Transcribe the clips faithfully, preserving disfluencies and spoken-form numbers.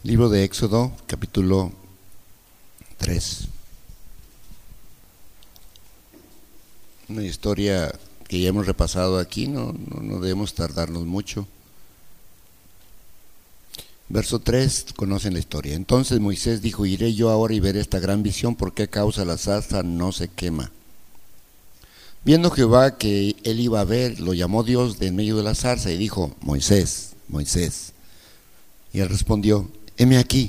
Libro de Éxodo, capítulo tres. Una historia que ya hemos repasado aquí, no, no, no debemos tardarnos mucho. Verso tres, conocen la historia. Entonces Moisés dijo: iré yo ahora y veré esta gran visión, ¿por qué causa la zarza no se quema? Viendo Jehová que él iba a ver, lo llamó Dios de en medio de la zarza y dijo: Moisés, Moisés. Y él respondió: heme aquí.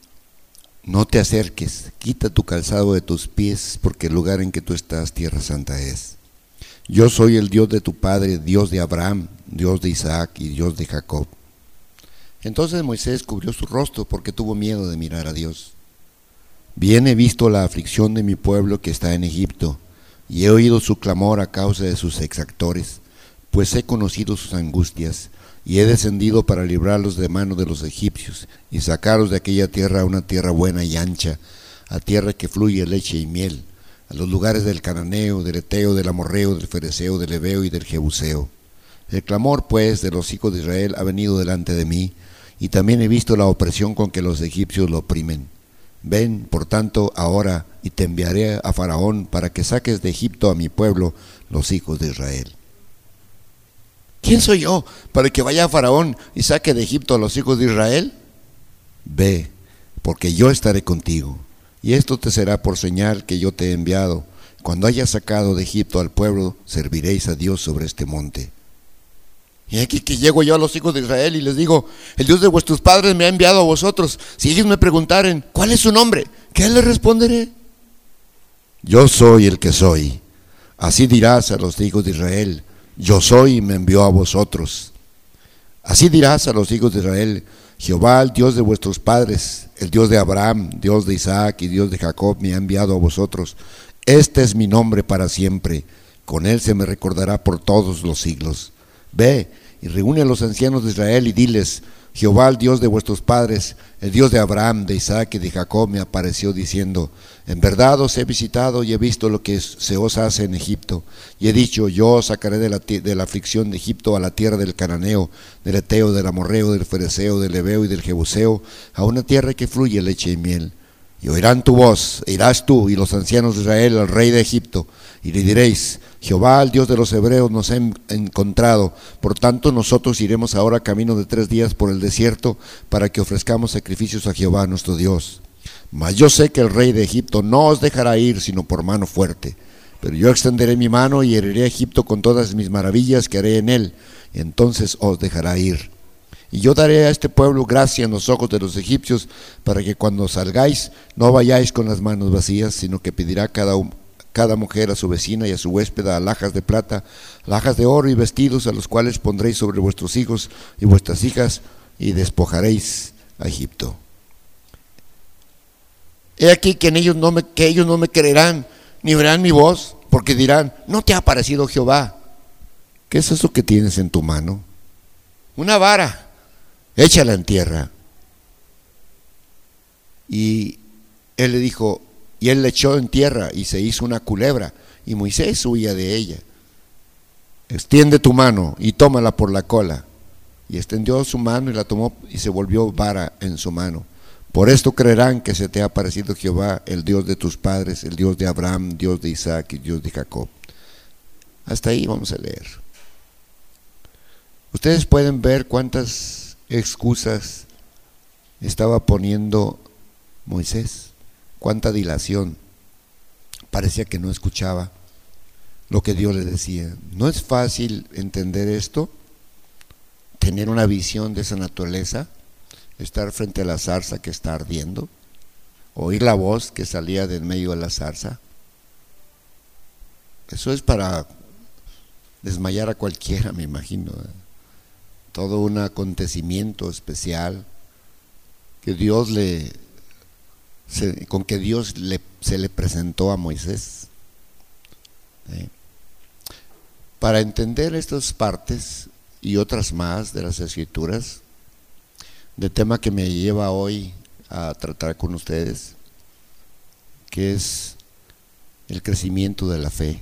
No te acerques, quita tu calzado de tus pies, porque el lugar en que tú estás, tierra santa es. Yo soy el Dios de tu padre, Dios de Abraham, Dios de Isaac y Dios de Jacob. Entonces Moisés cubrió su rostro porque tuvo miedo de mirar a Dios. Bien he visto la aflicción de mi pueblo que está en Egipto, y he oído su clamor a causa de sus exactores, pues he conocido sus angustias, y he descendido para librarlos de mano de los egipcios, y sacaros de aquella tierra a una tierra buena y ancha, a tierra que fluye leche y miel, a los lugares del cananeo, del eteo, del amorreo, del fereceo, del heveo y del jebuseo. El clamor, pues, de los hijos de Israel ha venido delante de mí, y también he visto la opresión con que los egipcios lo oprimen. Ven, por tanto, ahora, y te enviaré a Faraón para que saques de Egipto a mi pueblo, los hijos de Israel. ¿Quién soy yo para que vaya a Faraón y saque de Egipto a los hijos de Israel? Ve, porque yo estaré contigo, y esto te será por señal que yo te he enviado. Cuando hayas sacado de Egipto al pueblo, serviréis a Dios sobre este monte. Y aquí que llego yo a los hijos de Israel y les digo: el Dios de vuestros padres me ha enviado a vosotros. Si ellos me preguntaren: ¿cuál es su nombre?, ¿qué les responderé? Yo soy el que soy. Así dirás a los hijos de Israel: yo soy y me envió a vosotros. Así dirás a los hijos de Israel: Jehová, el Dios de vuestros padres, el Dios de Abraham, Dios de Isaac y Dios de Jacob, me ha enviado a vosotros. Este es mi nombre para siempre, con él se me recordará por todos los siglos. Ve y reúne a los ancianos de Israel y diles: Jehová, el Dios de vuestros padres, el Dios de Abraham, de Isaac y de Jacob, me apareció diciendo: en verdad os he visitado y he visto lo que se os hace en Egipto, y he dicho: yo os sacaré de la, de la aflicción de Egipto a la tierra del cananeo, del eteo, del amorreo, del fereceo, del heveo y del jebuseo, a una tierra que fluye leche y miel. Y oirán tu voz, e irás tú y los ancianos de Israel al rey de Egipto, y le diréis: Jehová, el Dios de los hebreos, nos ha encontrado. Por tanto, nosotros iremos ahora camino de tres días por el desierto, para que ofrezcamos sacrificios a Jehová nuestro Dios. Mas yo sé que el rey de Egipto no os dejará ir, sino por mano fuerte. Pero yo extenderé mi mano y heriré a Egipto con todas mis maravillas que haré en él, y entonces os dejará ir. Y yo daré a este pueblo gracia en los ojos de los egipcios, para que cuando salgáis no vayáis con las manos vacías, sino que pedirá cada, cada mujer a su vecina y a su huésped alhajas de plata, alhajas de oro y vestidos, a los cuales pondréis sobre vuestros hijos y vuestras hijas, y despojaréis a Egipto. He aquí que, en ellos no me, que ellos no me creerán, ni verán mi voz, porque dirán: ¿no te ha aparecido Jehová? ¿Qué es eso que tienes en tu mano? Una vara. Échala en tierra. Y él le dijo, y él le echó en tierra y se hizo una culebra, y Moisés huía de ella. Extiende tu mano y tómala por la cola. Y extendió su mano y la tomó, y se volvió vara en su mano. Por esto creerán que se te ha aparecido Jehová, el Dios de tus padres, el Dios de Abraham, Dios de Isaac y Dios de Jacob. Hasta ahí vamos a leer. Ustedes pueden ver cuántas excusas estaba poniendo Moisés, cuánta dilación. Parecía que no escuchaba lo que Dios le decía. No es fácil entender esto, tener una visión de esa naturaleza, estar frente a la zarza que está ardiendo, oír la voz que salía de en medio de la zarza. Eso es para desmayar a cualquiera, me imagino. Todo un acontecimiento especial que Dios le, se, con que Dios le, se le presentó a Moisés. ¿Eh? Para entender estas partes y otras más de las Escrituras, del tema que me lleva hoy a tratar con ustedes, que es el crecimiento de la fe.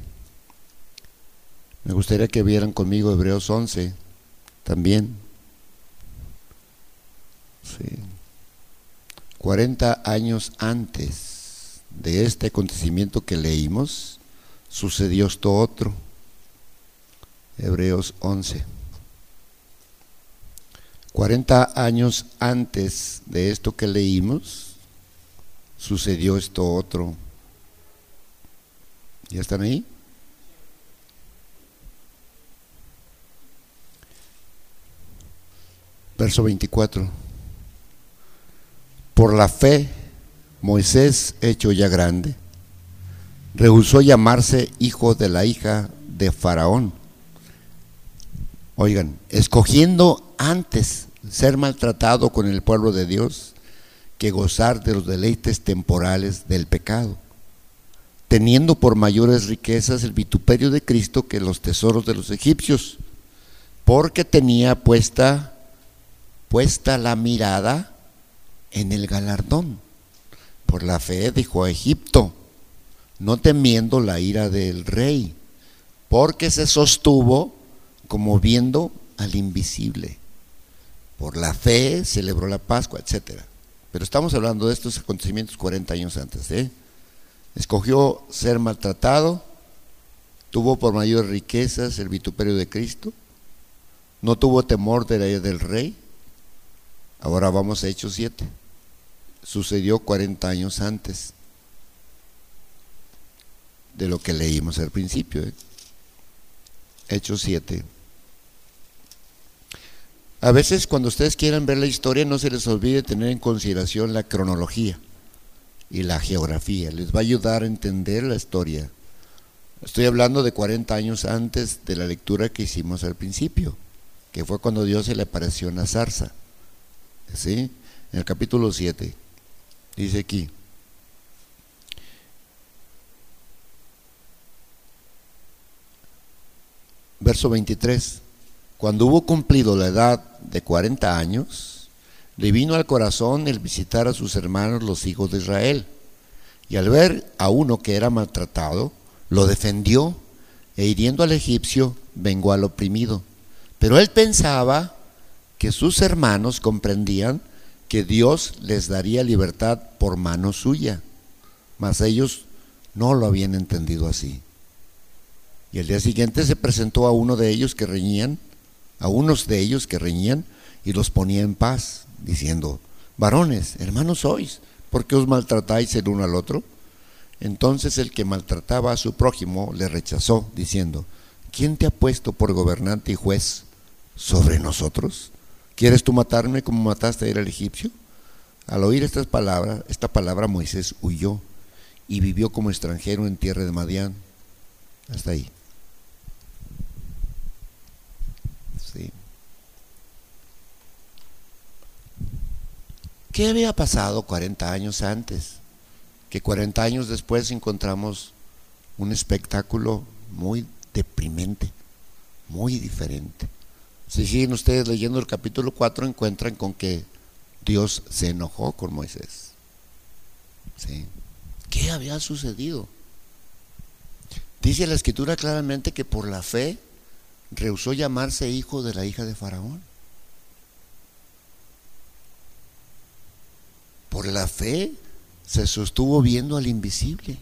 Me gustaría que vieran conmigo Hebreos once también. Sí. cuarenta años antes de este acontecimiento que leímos, sucedió esto otro. Hebreos once. cuarenta años antes de esto que leímos, sucedió esto otro. ¿Ya están ahí? Verso veinticuatro. Por la fe, Moisés, hecho ya grande, rehusó llamarse hijo de la hija de Faraón. Oigan, escogiendo antes ser maltratado con el pueblo de Dios que gozar de los deleites temporales del pecado, teniendo por mayores riquezas el vituperio de Cristo que los tesoros de los egipcios, porque tenía puesta, puesta la mirada en el galardón. Por la fe dejó a Egipto, no temiendo la ira del rey, porque se sostuvo como viendo al invisible. Por la fe celebró la Pascua, etcétera. Pero estamos hablando de estos acontecimientos cuarenta años antes, ¿eh? Escogió ser maltratado, tuvo por mayores riquezas el vituperio de Cristo, no tuvo temor de la ira del rey. Ahora vamos a Hechos siete. Sucedió cuarenta años antes de lo que leímos al principio, ¿eh? Hechos siete. A veces cuando ustedes quieran ver la historia, no se les olvide tener en consideración la cronología y la geografía. Les va a ayudar a entender la historia. Estoy hablando de cuarenta años antes de la lectura que hicimos al principio, que fue cuando Dios se le apareció en la zarza, ¿sí? En el capítulo siete dice aquí: verso veintitrés. Cuando hubo cumplido la edad de cuarenta años, le vino al corazón el visitar a sus hermanos los hijos de Israel, y al ver a uno que era maltratado, lo defendió, e hiriendo al egipcio, vengó al oprimido. Pero él pensaba que sus hermanos comprendían que Dios les daría libertad por mano suya, mas ellos no lo habían entendido así. Y al día siguiente se presentó a uno de ellos que reñían, a unos de ellos que reñían, y los ponía en paz, diciendo: varones, hermanos sois, ¿por qué os maltratáis el uno al otro? Entonces el que maltrataba a su prójimo le rechazó, diciendo: ¿quién te ha puesto por gobernante y juez sobre nosotros? ¿Quieres tú matarme como mataste a ir al egipcio? Al oír estas palabras, esta palabra, Moisés huyó y vivió como extranjero en tierra de Madián. Hasta ahí. Sí. ¿Qué había pasado cuarenta años antes? Que cuarenta años después encontramos un espectáculo muy deprimente, muy diferente. Si siguen ustedes leyendo el capítulo cuatro, encuentran con que Dios se enojó con Moisés. ¿Sí? ¿Qué había sucedido? Dice la Escritura claramente que por la fe rehusó llamarse hijo de la hija de Faraón. Por la fe se sostuvo viendo al invisible.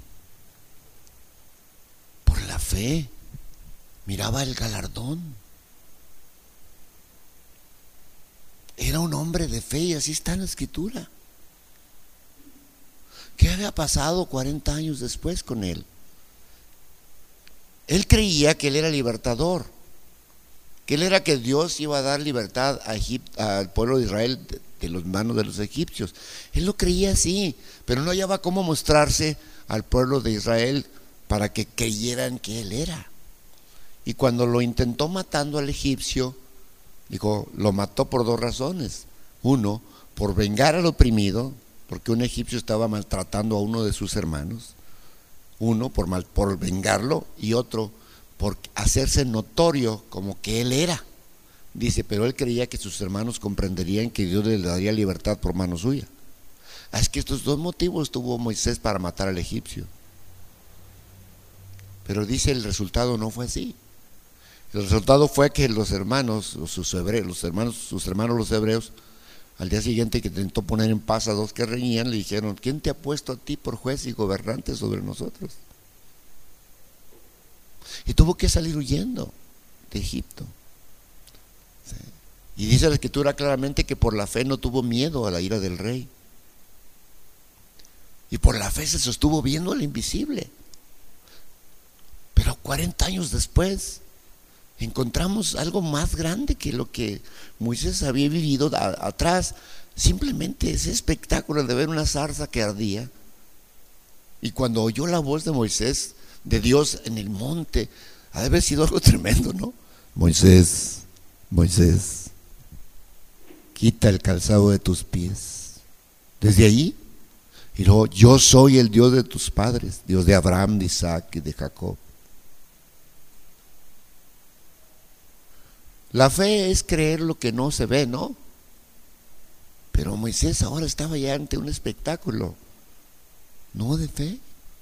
Por la fe miraba el galardón. Era un hombre de fe, y así está en la Escritura. ¿Qué había pasado cuarenta años después con él? Él creía que él era libertador, que él era que Dios iba a dar libertad a Egipto, al pueblo de Israel de, de las manos de los egipcios. Él lo creía así, pero no hallaba cómo mostrarse al pueblo de Israel para que creyeran que él era. Y cuando lo intentó matando al egipcio, dijo, lo mató por dos razones. Uno, por vengar al oprimido, porque un egipcio estaba maltratando a uno de sus hermanos. Uno, por, mal, por vengarlo, y otro, por hacerse notorio como que él era. Dice, pero él creía que sus hermanos comprenderían que Dios le daría libertad por mano suya. Es que estos dos motivos tuvo Moisés para matar al egipcio. Pero dice, el resultado no fue así. El resultado fue que los hermanos, sus hebreos, los hermanos, sus hermanos los hebreos, Al día siguiente, que intentó poner en paz a dos que reñían, le dijeron: ¿quién te ha puesto a ti por juez y gobernante sobre nosotros? Y tuvo que salir huyendo de Egipto. Sí. Y dice la Escritura claramente que por la fe no tuvo miedo a la ira del rey. Y por la fe se sostuvo viendo al invisible. Pero cuarenta años después encontramos algo más grande que lo que Moisés había vivido a, atrás. Simplemente ese espectáculo de ver una zarza que ardía. Y cuando oyó la voz de Moisés, de Dios en el monte, ha de haber sido algo tremendo, ¿no? Moisés, Moisés, quita el calzado de tus pies. Desde ahí, y luego: yo soy el Dios de tus padres, Dios de Abraham, de Isaac y de Jacob. La fe es creer lo que no se ve, ¿no? Pero Moisés ahora estaba ya ante un espectáculo, no de fe.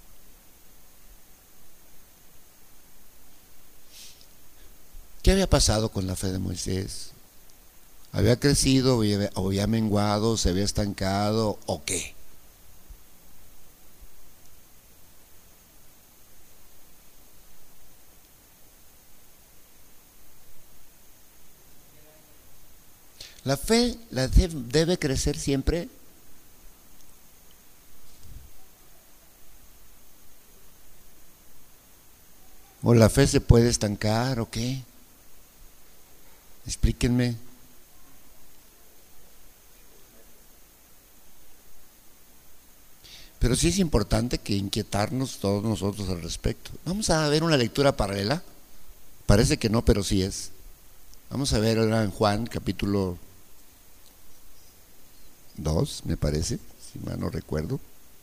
¿Qué había pasado con la fe de Moisés? ¿Había crecido o había menguado, se había estancado o qué? La fe la debe crecer siempre. ¿O la fe se puede estancar o qué? Explíquenme. Pero sí es importante que inquietarnos todos nosotros al respecto. Vamos a ver una lectura paralela. Parece que no, pero sí es. Vamos a ver ahora en Juan capítulo dos, me parece, si mal no recuerdo.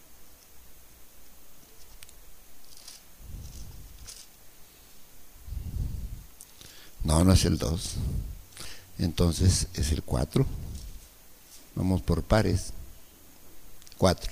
No, no es el dos. Entonces es el cuatro. Vamos por pares. cuatro.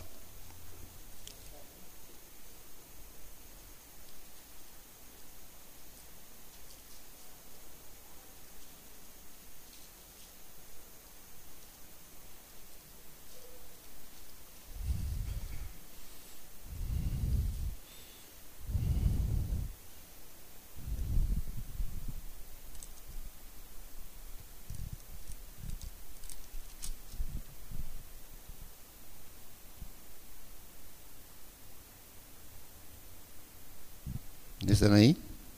¿Están ahí?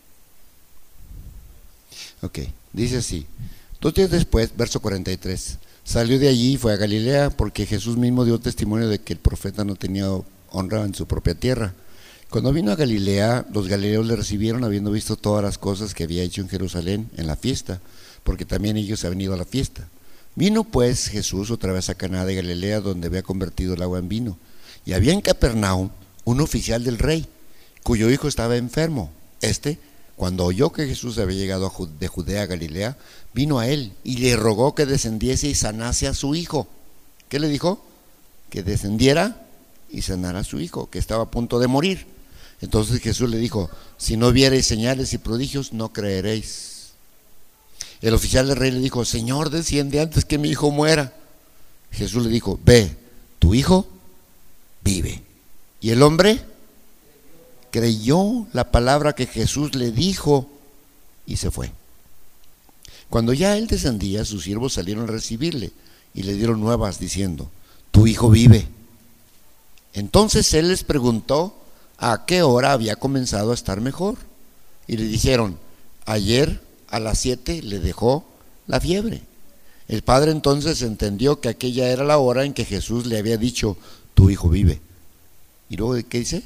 Ok, dice así: dos días después, verso cuarenta y tres, salió de allí y fue a Galilea, porque Jesús mismo dio testimonio de que el profeta no tenía honra en su propia tierra. Cuando vino a Galilea, los galileos le recibieron, habiendo visto todas las cosas que había hecho en Jerusalén en la fiesta, porque también ellos habían ido a la fiesta. Vino pues Jesús otra vez a Caná de Galilea, donde había convertido el agua en vino. Y había en Capernaum un oficial del rey, cuyo hijo estaba enfermo. Este, cuando oyó que Jesús había llegado de Judea a Galilea, vino a él y le rogó que descendiese y sanase a su hijo. ¿Qué le dijo? Que descendiera y sanara a su hijo, que estaba a punto de morir. Entonces Jesús le dijo: si no viereis señales y prodigios, no creeréis. El oficial del rey le dijo: Señor, desciende antes que mi hijo muera. Jesús le dijo: ve, tu hijo vive. Y el hombre creyó la palabra que Jesús le dijo y se fue. Cuando ya él descendía, sus siervos salieron a recibirle y le dieron nuevas diciendo: tu hijo vive. Entonces él les preguntó a qué hora había comenzado a estar mejor, y le dijeron: ayer a las siete le dejó la fiebre. El padre entonces entendió que aquella era la hora en que Jesús le había dicho: tu hijo vive. ¿Y luego qué dice?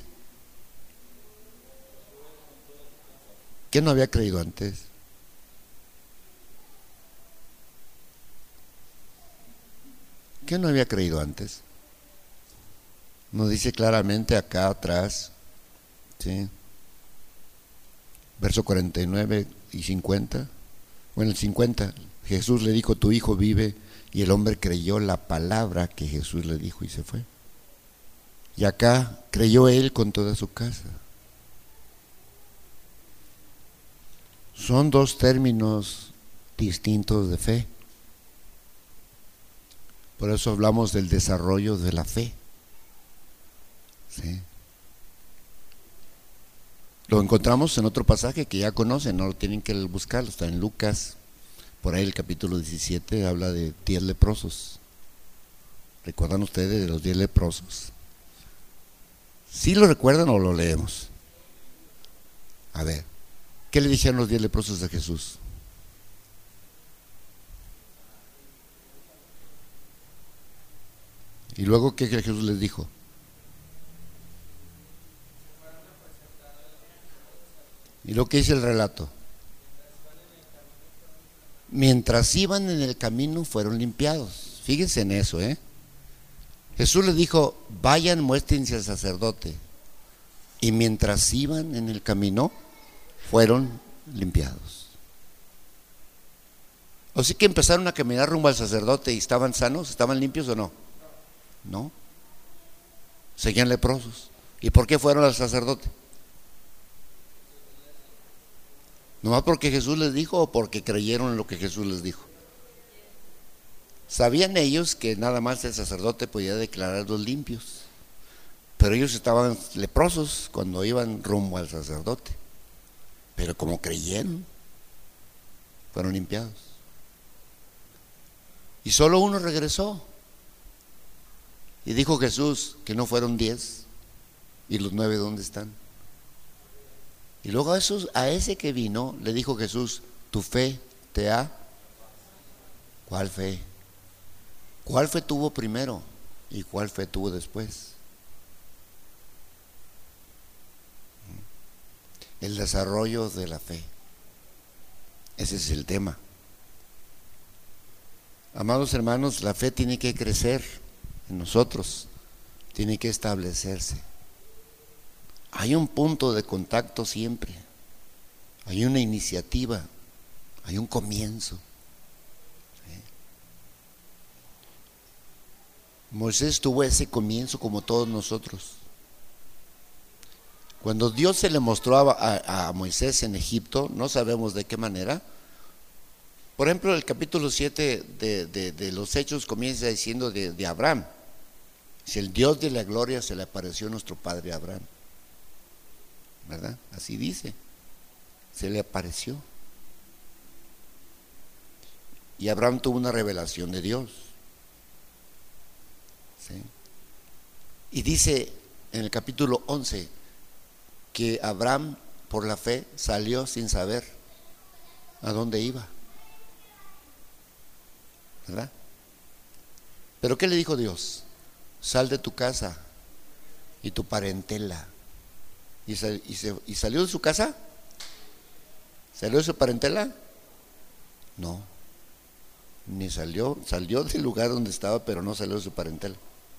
¿Qué no había creído antes? ¿Qué no había creído antes? Nos dice claramente acá atrás, ¿sí? Verso cuarenta y nueve y cincuenta. Bueno, el cincuenta, Jesús le dijo: tu hijo vive. Y el hombre creyó la palabra que Jesús le dijo y se fue. Y acá creyó él con toda su casa. Son dos términos distintos de fe. Por eso hablamos del desarrollo de la fe. ¿Sí? Lo encontramos en otro pasaje que ya conocen, no lo tienen que buscar, está en Lucas, por ahí el capítulo diecisiete habla de diez leprosos. ¿Recuerdan ustedes de los diez leprosos? ¿Sí lo recuerdan o lo leemos? A ver, ¿qué le dijeron los diez leprosos a Jesús? Y luego, ¿qué Jesús les dijo? Y lo que dice el relato: mientras iban en el camino fueron limpiados. Fíjense en eso, ¿eh? Jesús les dijo: vayan, muéstrense al sacerdote. Y mientras iban en el camino fueron limpiados. Así que empezaron a caminar rumbo al sacerdote y estaban sanos, estaban limpios o no. No, seguían leprosos. ¿Y por qué fueron al sacerdote? ¿Nomás porque Jesús les dijo o porque creyeron en lo que Jesús les dijo? Sabían ellos que nada más el sacerdote podía declararlos limpios, pero ellos estaban leprosos cuando iban rumbo al sacerdote. Pero como creyeron, fueron limpiados. Y solo uno regresó. Y dijo Jesús que no fueron diez. ¿Y los nueve dónde están? Y luego a, esos, a ese que vino le dijo Jesús: tu fe te ha... ¿Cuál fe? ¿Cuál fe tuvo primero y cuál fe tuvo después? El desarrollo de la fe. Ese es el tema. Amados hermanos, la fe tiene que crecer en nosotros, tiene que establecerse. Hay un punto de contacto siempre, hay una iniciativa, hay un comienzo. ¿Sí? Moisés tuvo ese comienzo como todos nosotros. Cuando Dios se le mostró a, a, a Moisés en Egipto, no sabemos de qué manera. Por ejemplo, el capítulo siete de, de, de los Hechos comienza diciendo de, de Abraham. Si el Dios de la gloria se le apareció a nuestro padre Abraham, ¿verdad? Así dice, se le apareció. Y Abraham tuvo una revelación de Dios. ¿Sí? Y dice en el capítulo once que Abraham por la fe salió sin saber a dónde iba, ¿verdad? Pero ¿qué le dijo Dios? Sal de tu casa y tu parentela. ¿Y, sal, y, se, ¿Y salió de su casa? ¿Salió de su parentela? No, ni salió, salió del lugar donde estaba, pero no salió de su parentela.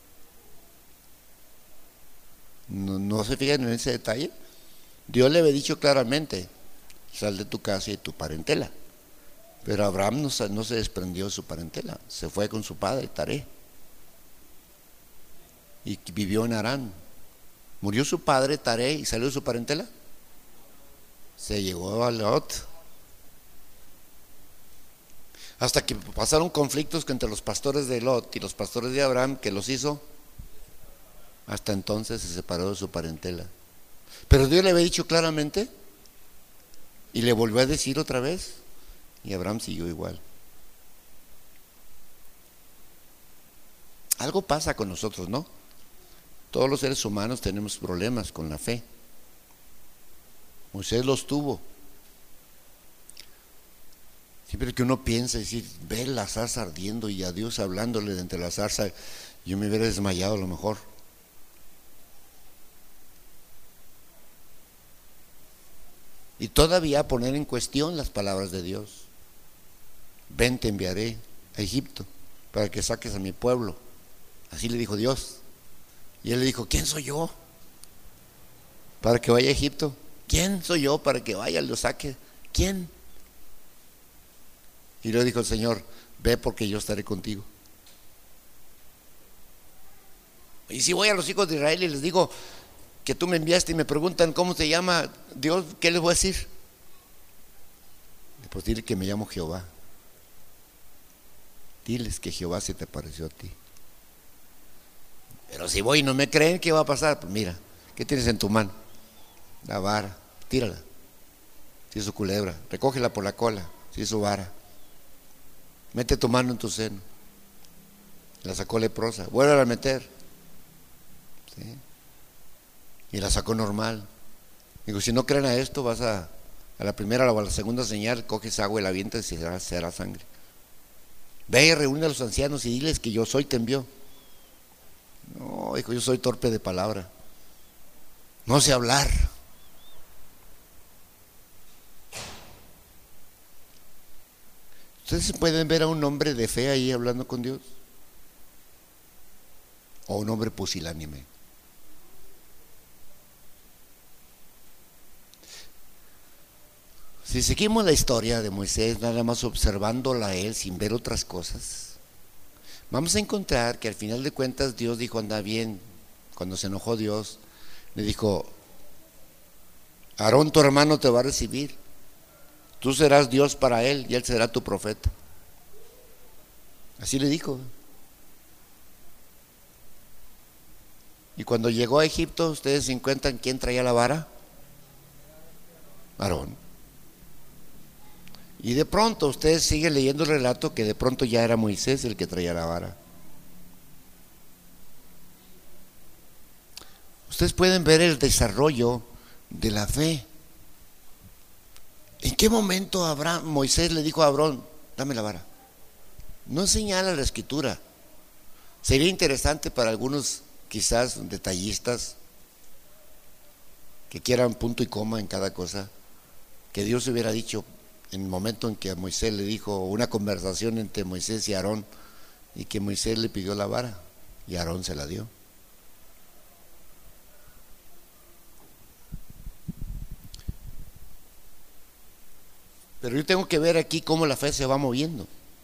No, no se fijan en ese detalle. Dios le había dicho claramente: sal de tu casa y tu parentela. Pero Abraham no, no se desprendió de su parentela, se fue con su padre Taré y vivió en Harán. Murió su padre Taré y salió de su parentela. Se llegó a Lot. Hasta que pasaron conflictos entre los pastores de Lot y los pastores de Abraham, que los hizo. Hasta entonces se separó de su parentela. Pero Dios le había dicho claramente y le volvió a decir otra vez, y Abraham siguió igual. Algo pasa con nosotros, ¿no? Todos los seres humanos tenemos problemas con la fe. Moisés los tuvo. Siempre que uno piensa y decir, ve la zarza ardiendo y a Dios hablándole de entre la zarza, yo me hubiera desmayado a lo mejor. Y todavía poner en cuestión las palabras de Dios. Ven, te enviaré a Egipto para que saques a mi pueblo. Así le dijo Dios. Y él le dijo, ¿quién soy yo para que vaya a Egipto? ¿Quién soy yo para que vaya y lo saque? ¿Quién? Y luego dijo el Señor, ve porque yo estaré contigo. Y si voy a los hijos de Israel y les digo que tú me enviaste y me preguntan cómo se llama Dios, ¿qué les voy a decir? Pues dile que me llamo Jehová. diles que Jehová se te pareció a ti. Pero si voy y no me creen, ¿qué va a pasar? Pues mira, ¿qué tienes en tu mano? La vara, tírala. Si es su culebra, recógela por la cola, si es su vara. Mete tu mano en tu seno. La sacó leprosa, vuelve a meter. ¿Sí? Y la sacó normal. Digo, si no creen a esto, vas a, a la primera o a la segunda señal, coges agua y la avientas y será, será sangre. Ve y reúne a los ancianos y diles que yo soy, te envió. No, hijo, yo soy torpe de palabra. No sé hablar. ¿Ustedes pueden ver a un hombre de fe ahí hablando con Dios? ¿O un hombre pusilánime? Si seguimos la historia de Moisés, nada más observándola a él sin ver otras cosas, vamos a encontrar que al final de cuentas Dios dijo, anda bien. Cuando se enojó Dios, le dijo, Aarón tu hermano te va a recibir, tú serás Dios para él y él será tu profeta. Así le dijo. Y cuando llegó a Egipto, ustedes se encuentran quién traía la vara. Aarón. Y de pronto ustedes siguen leyendo el relato que de pronto ya era Moisés el que traía la vara. Ustedes pueden ver el desarrollo de la fe. ¿En qué momento Abraham, Moisés le dijo a Aarón, dame la vara? No señala la escritura. Sería interesante para algunos quizás detallistas que quieran punto y coma en cada cosa, que Dios hubiera dicho en el momento en que a Moisés le dijo, una conversación entre Moisés y Aarón, y que Moisés le pidió la vara y Aarón se la dio. Pero yo tengo que ver aquí cómo la fe se va moviendo.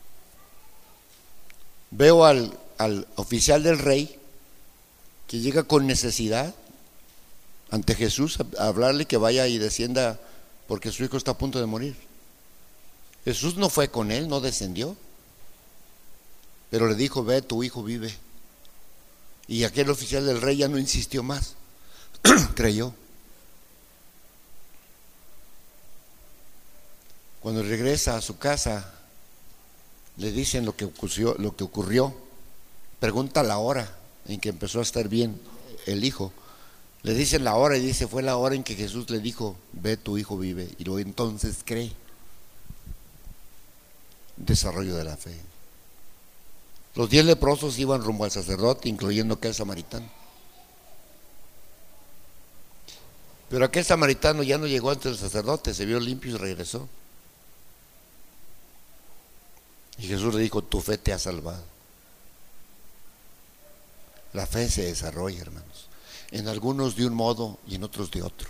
Veo al, al oficial del rey que llega con necesidad ante Jesús a hablarle que vaya y descienda porque su hijo está a punto de morir. Jesús no fue con él, no descendió, pero le dijo, ve, tu hijo vive. Y aquel oficial del rey ya no insistió más, creyó. Cuando regresa a su casa, le dicen lo que ocurrió, lo que ocurrió. Pregunta la hora en que empezó a estar bien el hijo. Le dicen la hora y dice, fue la hora en que Jesús le dijo, ve, tu hijo vive. Y luego entonces cree. Desarrollo de la fe. Los diez leprosos iban rumbo al sacerdote, incluyendo aquel samaritano. Pero aquel samaritano ya no llegó ante el sacerdote, se vio limpio y regresó. Y Jesús le dijo, tu fe te ha salvado. La fe se desarrolla, hermanos, en algunos de un modo y en otros de otro.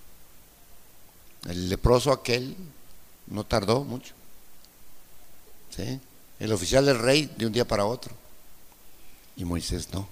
El leproso aquel no tardó mucho, ¿sí? El oficial del rey de un día para otro, y Moisés no.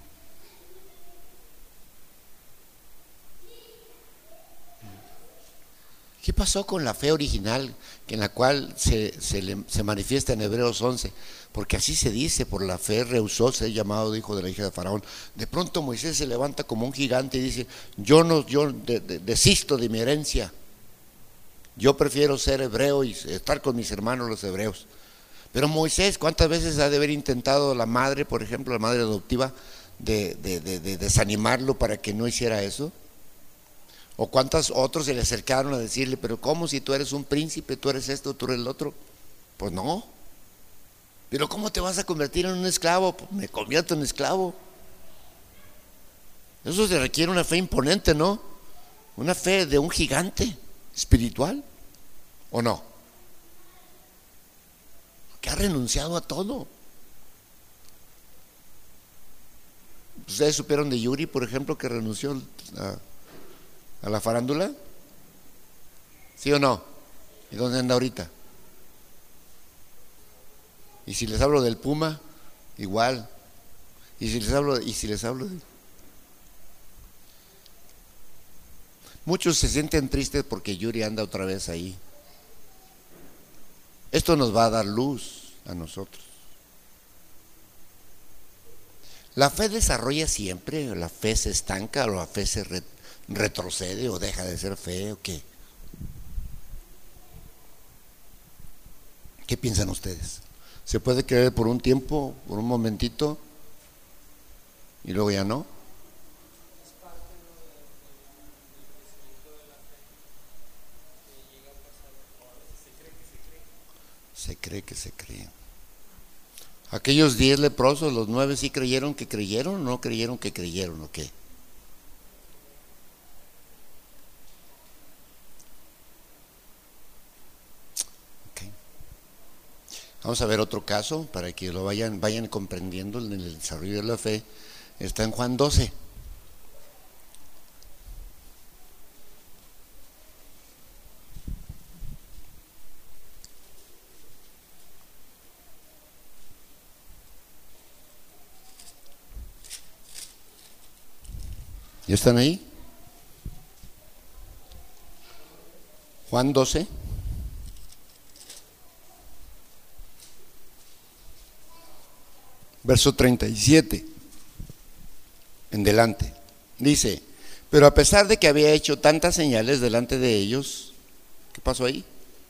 ¿Qué pasó con la fe original en la cual se, se, le, se manifiesta en Hebreos once? Porque así se dice, por la fe rehusó ser llamado hijo de la hija de Faraón. De pronto Moisés se levanta como un gigante y dice, yo no, yo de, de, desisto de mi herencia, yo prefiero ser hebreo y estar con mis hermanos los hebreos. Pero Moisés, ¿cuántas veces ha de haber intentado la madre, por ejemplo, la madre adoptiva, de, de, de, de desanimarlo para que no hiciera eso? ¿O cuántos otros se le acercaron a decirle, pero cómo si tú eres un príncipe, tú eres esto, tú eres el otro? Pues no. Pero ¿cómo te vas a convertir en un esclavo? Pues me convierto en esclavo. Eso se requiere una fe imponente, ¿no? Una fe de un gigante espiritual, ¿o no? Que ha renunciado a todo. ¿Ustedes supieron de Yuri, por ejemplo, que renunció a a la farándula? ¿Sí o no? ¿Y dónde anda ahorita? Y si les hablo del Puma, igual. Y si les hablo, y si les hablo de... Muchos se sienten tristes porque Yuri anda otra vez ahí. Esto nos va a dar luz a nosotros. La fe desarrolla siempre, la fe se estanca, o la fe se re, retrocede o deja de ser fe, o qué. ¿Qué piensan ustedes? ¿Se puede creer por un tiempo, por un momentito, y luego ya no? Se cree que se cree. Aquellos diez leprosos, los nueve sí creyeron que creyeron, no creyeron que creyeron, ¿o qué? Okay. Vamos a ver otro caso para que lo vayan, vayan comprendiendo en el desarrollo de la fe. Está en Juan doce. ¿Ya están ahí? Juan doce. Verso treinta y siete. En delante. Dice, pero a pesar de que había hecho tantas señales delante de ellos, ¿qué pasó ahí?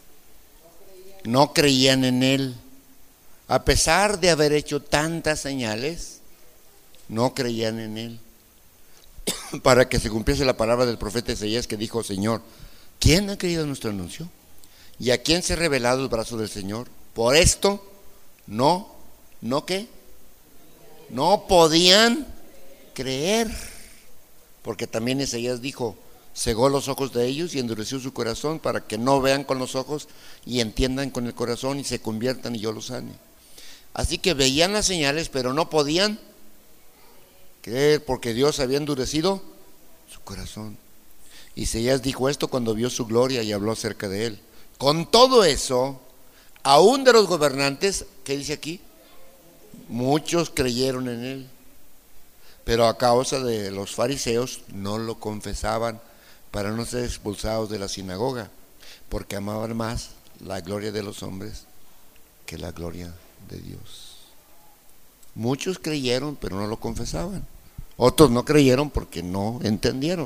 No creían en él. A pesar de haber hecho tantas señales, no creían en él. Para que se cumpliese la palabra del profeta Isaías, que dijo: Señor, ¿quién ha creído nuestro anuncio? ¿Y a quién se ha revelado el brazo del Señor? Por esto, no, ¿no qué? No podían creer. Porque también Isaías dijo: cegó los ojos de ellos y endureció su corazón, para que no vean con los ojos y entiendan con el corazón y se conviertan y yo los sane. Así que veían las señales, pero no podían creer, porque Dios había endurecido su corazón. Isaías dijo esto cuando vio su gloria y habló acerca de él. Con todo eso, aún de los gobernantes, ¿qué dice aquí? Muchos creyeron en él, pero a causa de los fariseos no lo confesaban, para no ser expulsados de la sinagoga, porque amaban más la gloria de los hombres que la gloria de Dios. Muchos creyeron, pero no lo confesaban. Otros no creyeron porque no entendieron.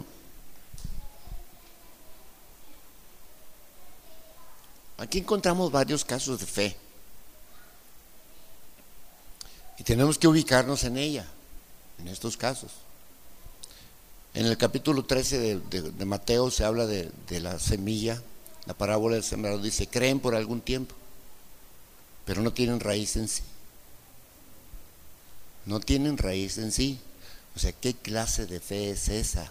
Aquí encontramos varios casos de fe. Y tenemos que ubicarnos en ella, en estos casos. En el capítulo trece de, de, de Mateo se habla de, de la semilla, la parábola del sembrador. Dice: creen por algún tiempo, pero no tienen raíz en sí. No tienen raíz en sí. O sea, ¿qué clase de fe es esa?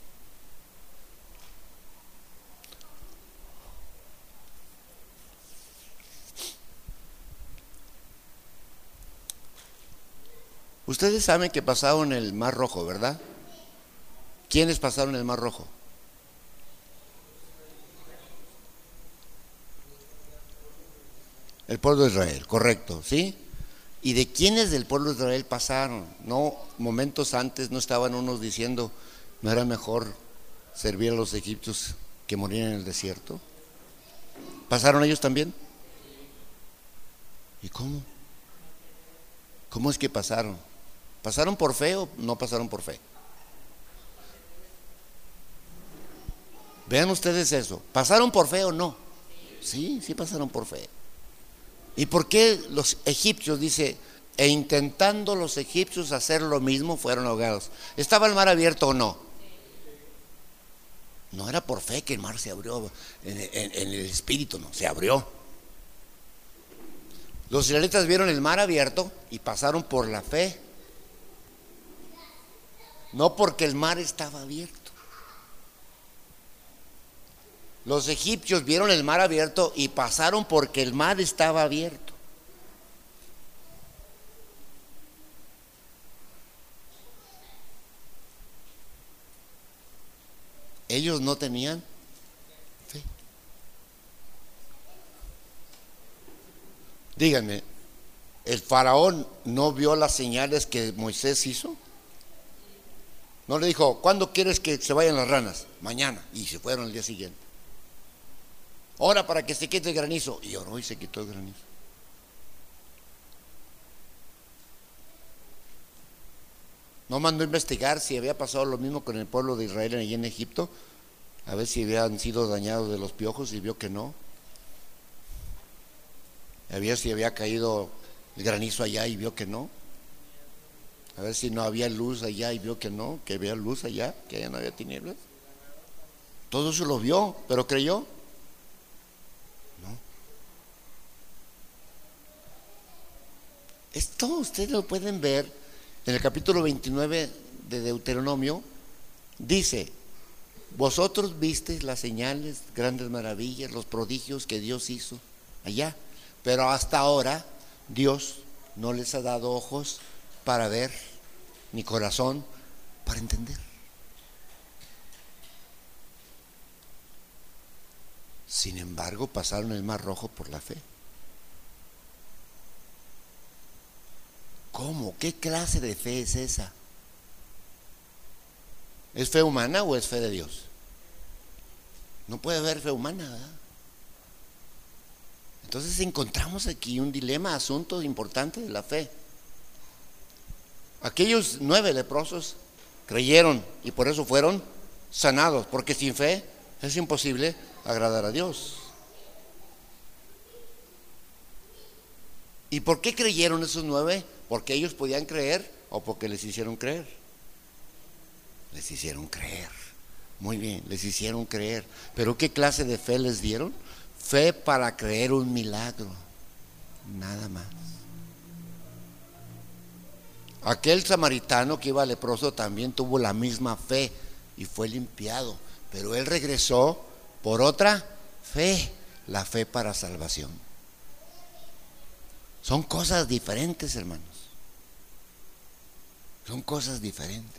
Ustedes saben que pasaron el Mar Rojo, ¿verdad? ¿Quiénes pasaron el Mar Rojo? El pueblo de Israel, correcto, ¿sí? ¿Y de quiénes del pueblo de Israel pasaron? No, momentos antes no estaban unos diciendo: ¿no era mejor servir a los egipcios que morir en el desierto? ¿Pasaron ellos también? ¿Y cómo? ¿Cómo es que pasaron? ¿Pasaron por fe o no pasaron por fe? Vean ustedes eso. ¿Pasaron por fe o no? Sí, sí pasaron por fe. ¿Y por qué los egipcios, dice, e intentando los egipcios hacer lo mismo, fueron ahogados? ¿Estaba el mar abierto o no? No era por fe que el mar se abrió en, en, en el espíritu, no, se abrió. Los israelitas vieron el mar abierto y pasaron por la fe, no porque el mar estaba abierto. Los egipcios vieron el mar abierto y pasaron porque el mar estaba abierto. Ellos no tenían fe. Díganme, ¿el faraón no vio las señales que Moisés hizo? No le dijo: ¿cuándo quieres que se vayan las ranas? Mañana. Y se fueron el día siguiente. Ora para que se quite el granizo. Y oró y se quitó el granizo. No mandó a investigar si había pasado lo mismo con el pueblo de Israel allí en Egipto, a ver si habían sido dañados de los piojos, y vio que no. A ver si había caído el granizo allá, y vio que no. A ver si no había luz allá, y vio que no, que había luz allá, que allá no había tinieblas. Todo eso lo vio, pero creyó. No. Esto ustedes lo pueden ver en el capítulo veintinueve de Deuteronomio. Dice: vosotros visteis las señales, grandes maravillas, los prodigios que Dios hizo allá, pero hasta ahora Dios no les ha dado ojos para ver, ni corazón para entender. Sin embargo, pasaron el mar Rojo por la fe. ¿Cómo? ¿Qué clase de fe es esa? ¿Es fe humana o es fe de Dios? No puede haber fe humana, ¿verdad? Entonces encontramos aquí un dilema, asunto importante de la fe. Aquellos nueve leprosos creyeron y por eso fueron sanados, porque sin fe es imposible agradar a Dios. ¿Y por qué creyeron esos nueve? ¿Porque ellos podían creer o porque les hicieron creer? Les hicieron creer. Muy bien, les hicieron creer. ¿Pero qué clase de fe les dieron? Fe para creer un milagro, nada más. Aquel samaritano que iba leproso también tuvo la misma fe y fue limpiado, pero él regresó por otra fe, la fe para salvación. Son cosas diferentes, hermanos. Son cosas diferentes.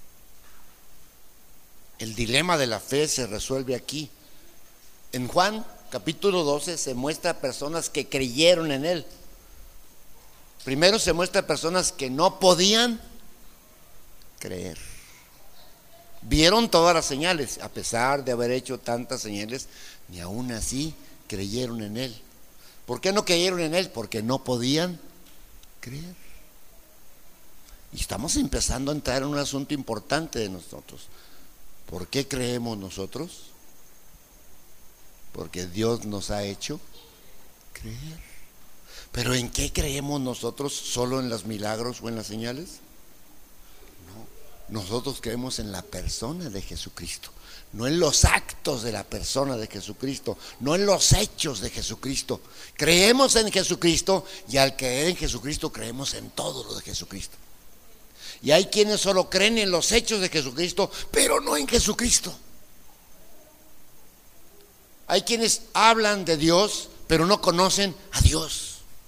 El dilema de la fe se resuelve aquí. En Juan capítulo doce se muestra personas que creyeron en él. Primero se muestra personas que no podían creer. Vieron todas las señales, a pesar de haber hecho tantas señales, ni aún así creyeron en él. ¿Por qué no creyeron en él? Porque no podían creer. Y estamos empezando a entrar en un asunto importante de nosotros. ¿Por qué creemos nosotros? Porque Dios nos ha hecho creer. ¿Pero en qué creemos nosotros? ¿Solo en los milagros o en las señales? No, nosotros creemos en la persona de Jesucristo, no en los actos de la persona de Jesucristo, no en los hechos de Jesucristo. Creemos en Jesucristo y al creer en Jesucristo creemos en todo lo de Jesucristo. Y hay quienes solo creen en los hechos de Jesucristo, pero no en Jesucristo. Hay quienes hablan de Dios, pero no conocen a Dios.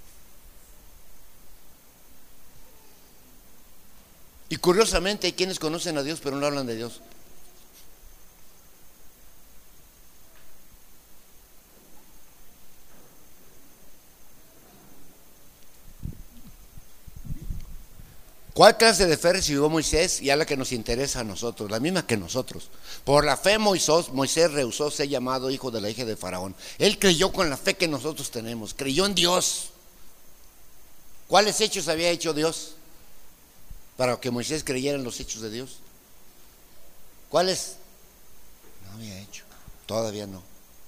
Y curiosamente hay quienes conocen a Dios, pero no hablan de Dios. ¿Cuál clase de fe recibió Moisés? Y a la que nos interesa a nosotros, la misma que nosotros. Por la fe Moisés, Moisés rehusó ser llamado hijo de la hija de Faraón. Él creyó con la fe que nosotros tenemos, creyó en Dios. ¿Cuáles hechos había hecho Dios para que Moisés creyera en los hechos de Dios? ¿Cuáles? No había hecho, todavía no.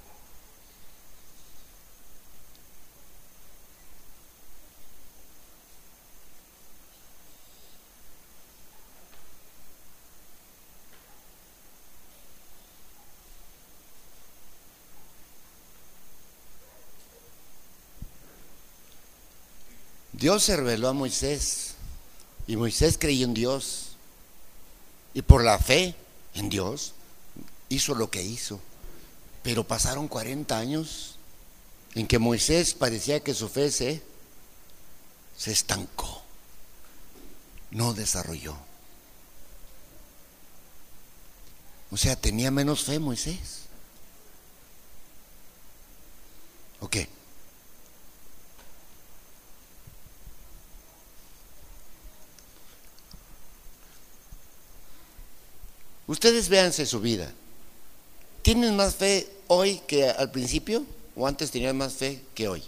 Dios se reveló a Moisés y Moisés creyó en Dios y por la fe en Dios hizo lo que hizo. Pero pasaron cuarenta años en que Moisés parecía que su fe se, se estancó, no desarrolló. O sea, tenía menos fe Moisés. ¿O qué? Ustedes véanse su vida. ¿Tienen más fe hoy que al principio? ¿O antes tenían más fe que hoy?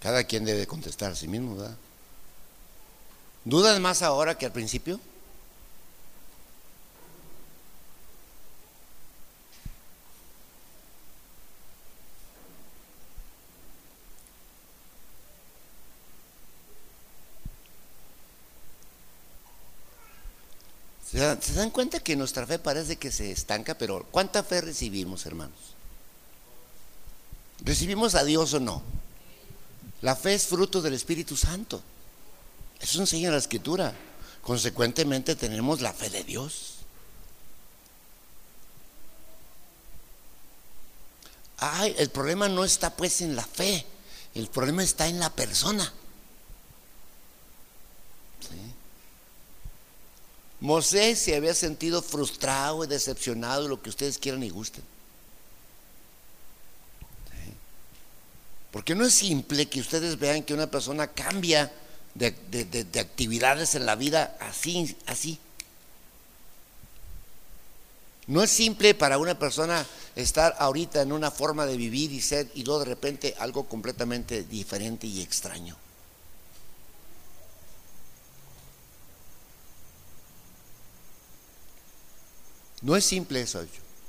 Cada quien debe contestar a sí mismo, ¿verdad? ¿Dudas más ahora que al principio? ¿Se dan, ¿Se dan cuenta que nuestra fe parece que se estanca? Pero ¿cuánta fe recibimos, hermanos? ¿Recibimos a Dios o no? La fe es fruto del Espíritu Santo. Eso enseña la Escritura. Consecuentemente tenemos la fe de Dios. Ay, el problema no está pues en la fe, el problema está en la persona. ¿Sí? Moisés se había sentido frustrado y decepcionado, lo que ustedes quieran y gusten. ¿Sí? Porque no es simple que ustedes vean que una persona cambia de, de, de, de actividades en la vida así, así. No es simple para una persona estar ahorita en una forma de vivir y ser y luego de repente algo completamente diferente y extraño. No es simple eso.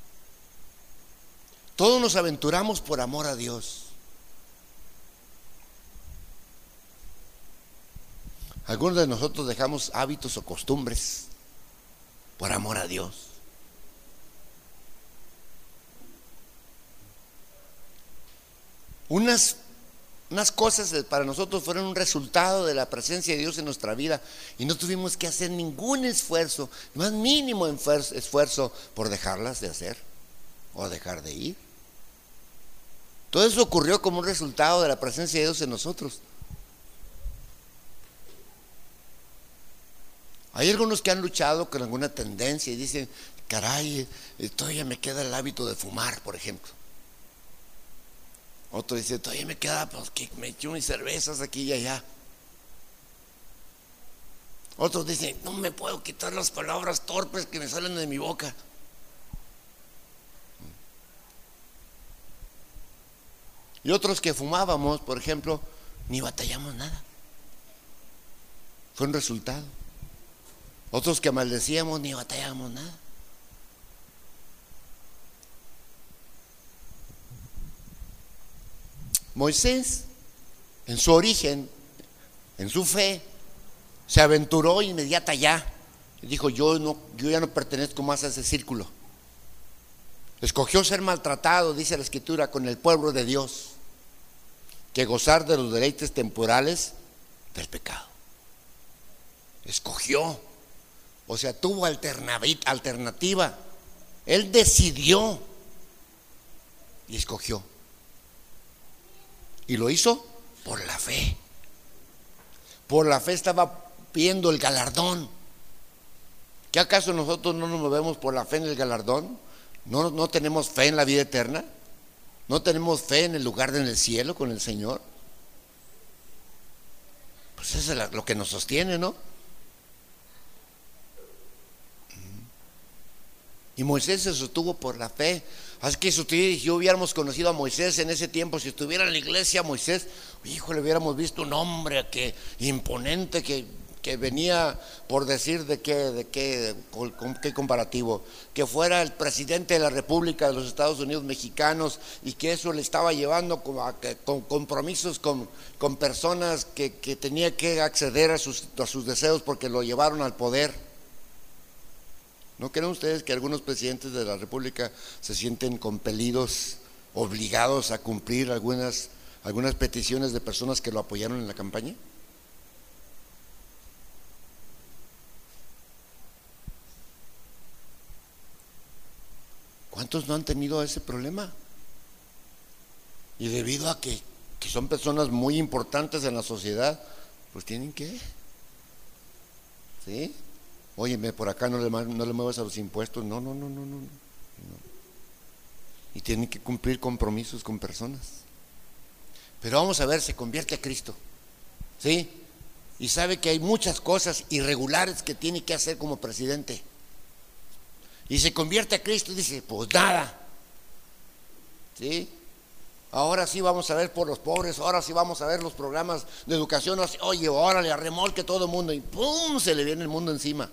Todos nos aventuramos por amor a Dios. Algunos de nosotros dejamos hábitos o costumbres por amor a Dios. Unas, unas cosas para nosotros fueron un resultado de la presencia de Dios en nuestra vida y no tuvimos que hacer ningún esfuerzo, más mínimo esfuerzo por dejarlas de hacer o dejar de ir. Todo eso ocurrió como un resultado de la presencia de Dios en nosotros. Hay algunos que han luchado con alguna tendencia y dicen, caray, todavía me queda el hábito de fumar, por ejemplo. Otro dice, todavía me queda, pues que me echo mis cervezas aquí y allá. Otros dicen, no me puedo quitar las palabras torpes que me salen de mi boca. Y otros que fumábamos, por ejemplo, ni batallamos nada. Fue un resultado. Otros que maldecíamos, ni batallábamos nada. Moisés, en su origen, en su fe, se aventuró inmediata ya. Y dijo, yo, no, yo ya no pertenezco más a ese círculo. Escogió ser maltratado, dice la Escritura, con el pueblo de Dios, que gozar de los deleites temporales del pecado. Escogió, o sea, tuvo alternativa. Él decidió y escogió. Y lo hizo por la fe. Por la fe estaba viendo el galardón. ¿Qué acaso nosotros no nos movemos por la fe en el galardón? ¿No, no tenemos fe en la vida eterna? ¿No tenemos fe en el lugar en el cielo con el Señor? Pues eso es lo que nos sostiene, ¿no? Y Moisés se sostuvo por la fe. Así que si usted y yo hubiéramos conocido a Moisés en ese tiempo, si estuviera en la iglesia Moisés, híjole, hubiéramos visto un hombre que imponente, que, que venía, por decir de qué, de qué, con, con qué comparativo, que fuera el presidente de la República de los Estados Unidos mexicanos y que eso le estaba llevando con, a, con compromisos con, con personas que, que tenía que acceder a sus, a sus deseos porque lo llevaron al poder. ¿No creen ustedes que algunos presidentes de la República se sienten compelidos, obligados a cumplir algunas, algunas peticiones de personas que lo apoyaron en la campaña? ¿Cuántos no han tenido ese problema? Y debido a que, que son personas muy importantes en la sociedad, pues tienen que, ¿sí? Óyeme, por acá no le, no le muevas a los impuestos. No, no, no, no, no, no. Y tienen que cumplir compromisos con personas. Pero vamos a ver, se convierte a Cristo, ¿sí? Y sabe que hay muchas cosas irregulares que tiene que hacer como presidente. Y se convierte a Cristo y dice, pues nada, ¿sí? Ahora sí vamos a ver por los pobres, ahora sí vamos a ver los programas de educación. Oye, órale, a remolque todo el mundo y ¡pum! Se le viene el mundo encima.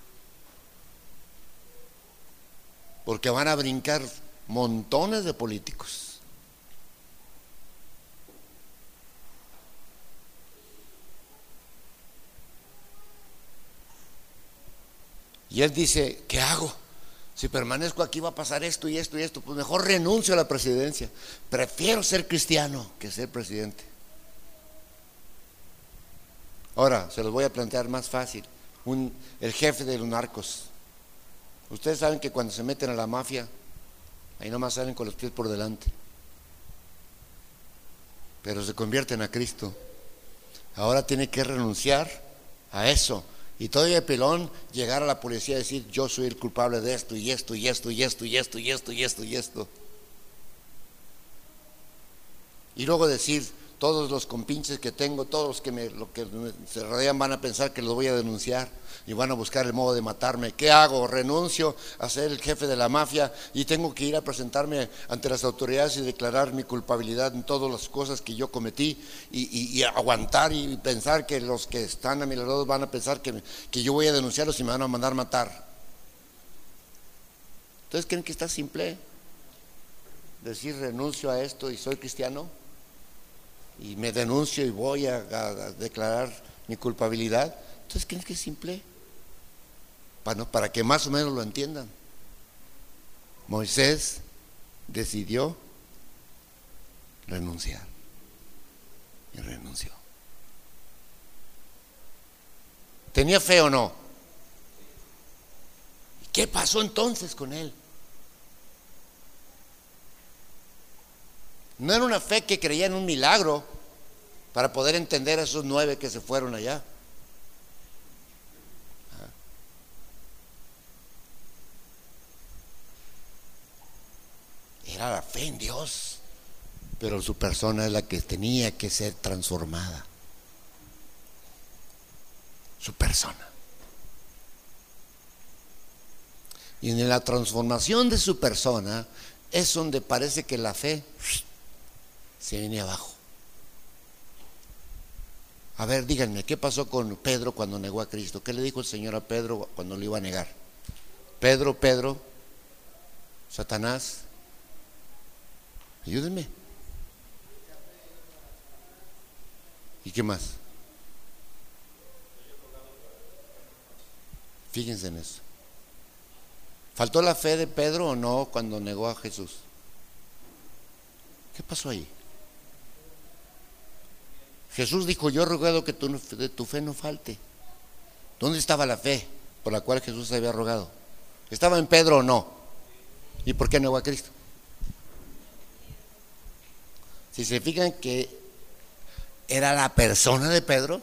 Porque van a brincar montones de políticos. Y él dice, ¿qué hago? Si permanezco aquí va a pasar esto y esto y esto, pues mejor renuncio a la presidencia. Prefiero ser cristiano que ser presidente. Ahora, se los voy a plantear más fácil. Un, el jefe de los narcos. Ustedes saben que cuando se meten a la mafia, ahí nomás salen con los pies por delante. Pero se convierten a Cristo. Ahora tiene que renunciar a eso. Y todavía pelón llegar a la policía y decir, yo soy el culpable de esto y esto y esto y esto y esto y esto y esto y esto. Y luego decir, todos los compinches que tengo, todos los que me, lo que me, se rodean van a pensar que los voy a denunciar y van a buscar el modo de matarme. ¿Qué hago? Renuncio a ser el jefe de la mafia y tengo que ir a presentarme ante las autoridades y declarar mi culpabilidad en todas las cosas que yo cometí y, y, y aguantar y pensar que los que están a mi lado van a pensar que, que yo voy a denunciarlos y me van a mandar matar. ¿Ustedes creen que está simple decir renuncio a esto y soy cristiano? Y me denuncio y voy a, a, a declarar mi culpabilidad. Entonces, ¿creen que es simple? Para, no, para que más o menos lo entiendan. Moisés decidió renunciar y renunció. ¿Tenía fe o no? ¿Qué pasó entonces con él? No era una fe que creía en un milagro para poder entender a esos nueve que se fueron allá. Era la fe en Dios, pero su persona es la que tenía que ser transformada. Su persona. Y en la transformación de su persona es donde parece que la fe se viene abajo. A ver, díganme, ¿qué pasó con Pedro cuando negó a Cristo? ¿Qué le dijo el Señor a Pedro cuando le iba a negar? Pedro, Pedro, Satanás, ayúdenme. ¿Y qué más? Fíjense en eso. ¿Faltó la fe de Pedro o no cuando negó a Jesús? ¿Qué pasó ahí? Jesús dijo, yo he rogado que tu, de tu fe no falte. ¿Dónde estaba la fe por la cual Jesús había rogado? ¿Estaba en Pedro o no? ¿Y por qué negó a Cristo? Si se fijan que era la persona de Pedro,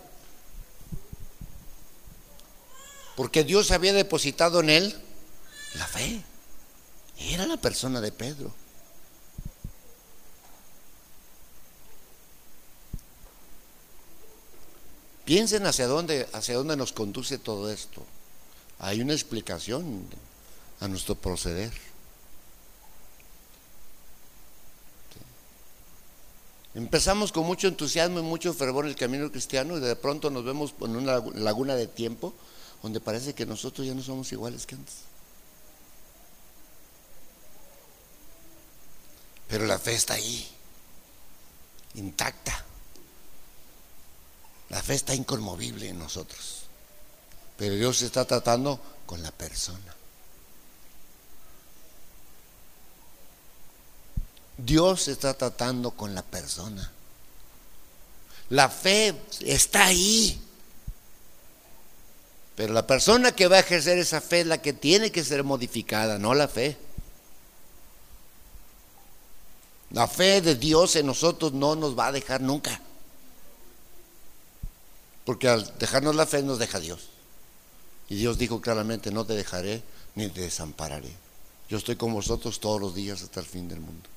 porque Dios había depositado en él la fe. Era la persona de Pedro. Piensen hacia dónde, hacia dónde nos conduce todo esto. Hay una explicación a nuestro proceder. Empezamos con mucho entusiasmo y mucho fervor en el camino cristiano y de pronto nos vemos en una laguna de tiempo donde parece que nosotros ya no somos iguales que antes. Pero la fe está ahí, intacta. La fe está inconmovible en nosotros. Pero Dios se está tratando con la persona. Dios se está tratando con la persona. La fe está ahí. Pero la persona que va a ejercer esa fe es la que tiene que ser modificada, no la fe. La fe de Dios en nosotros no nos va a dejar nunca. Porque al dejarnos la fe nos deja Dios. Y Dios dijo claramente, no te dejaré ni te desampararé. Yo estoy con vosotros todos los días hasta el fin del mundo.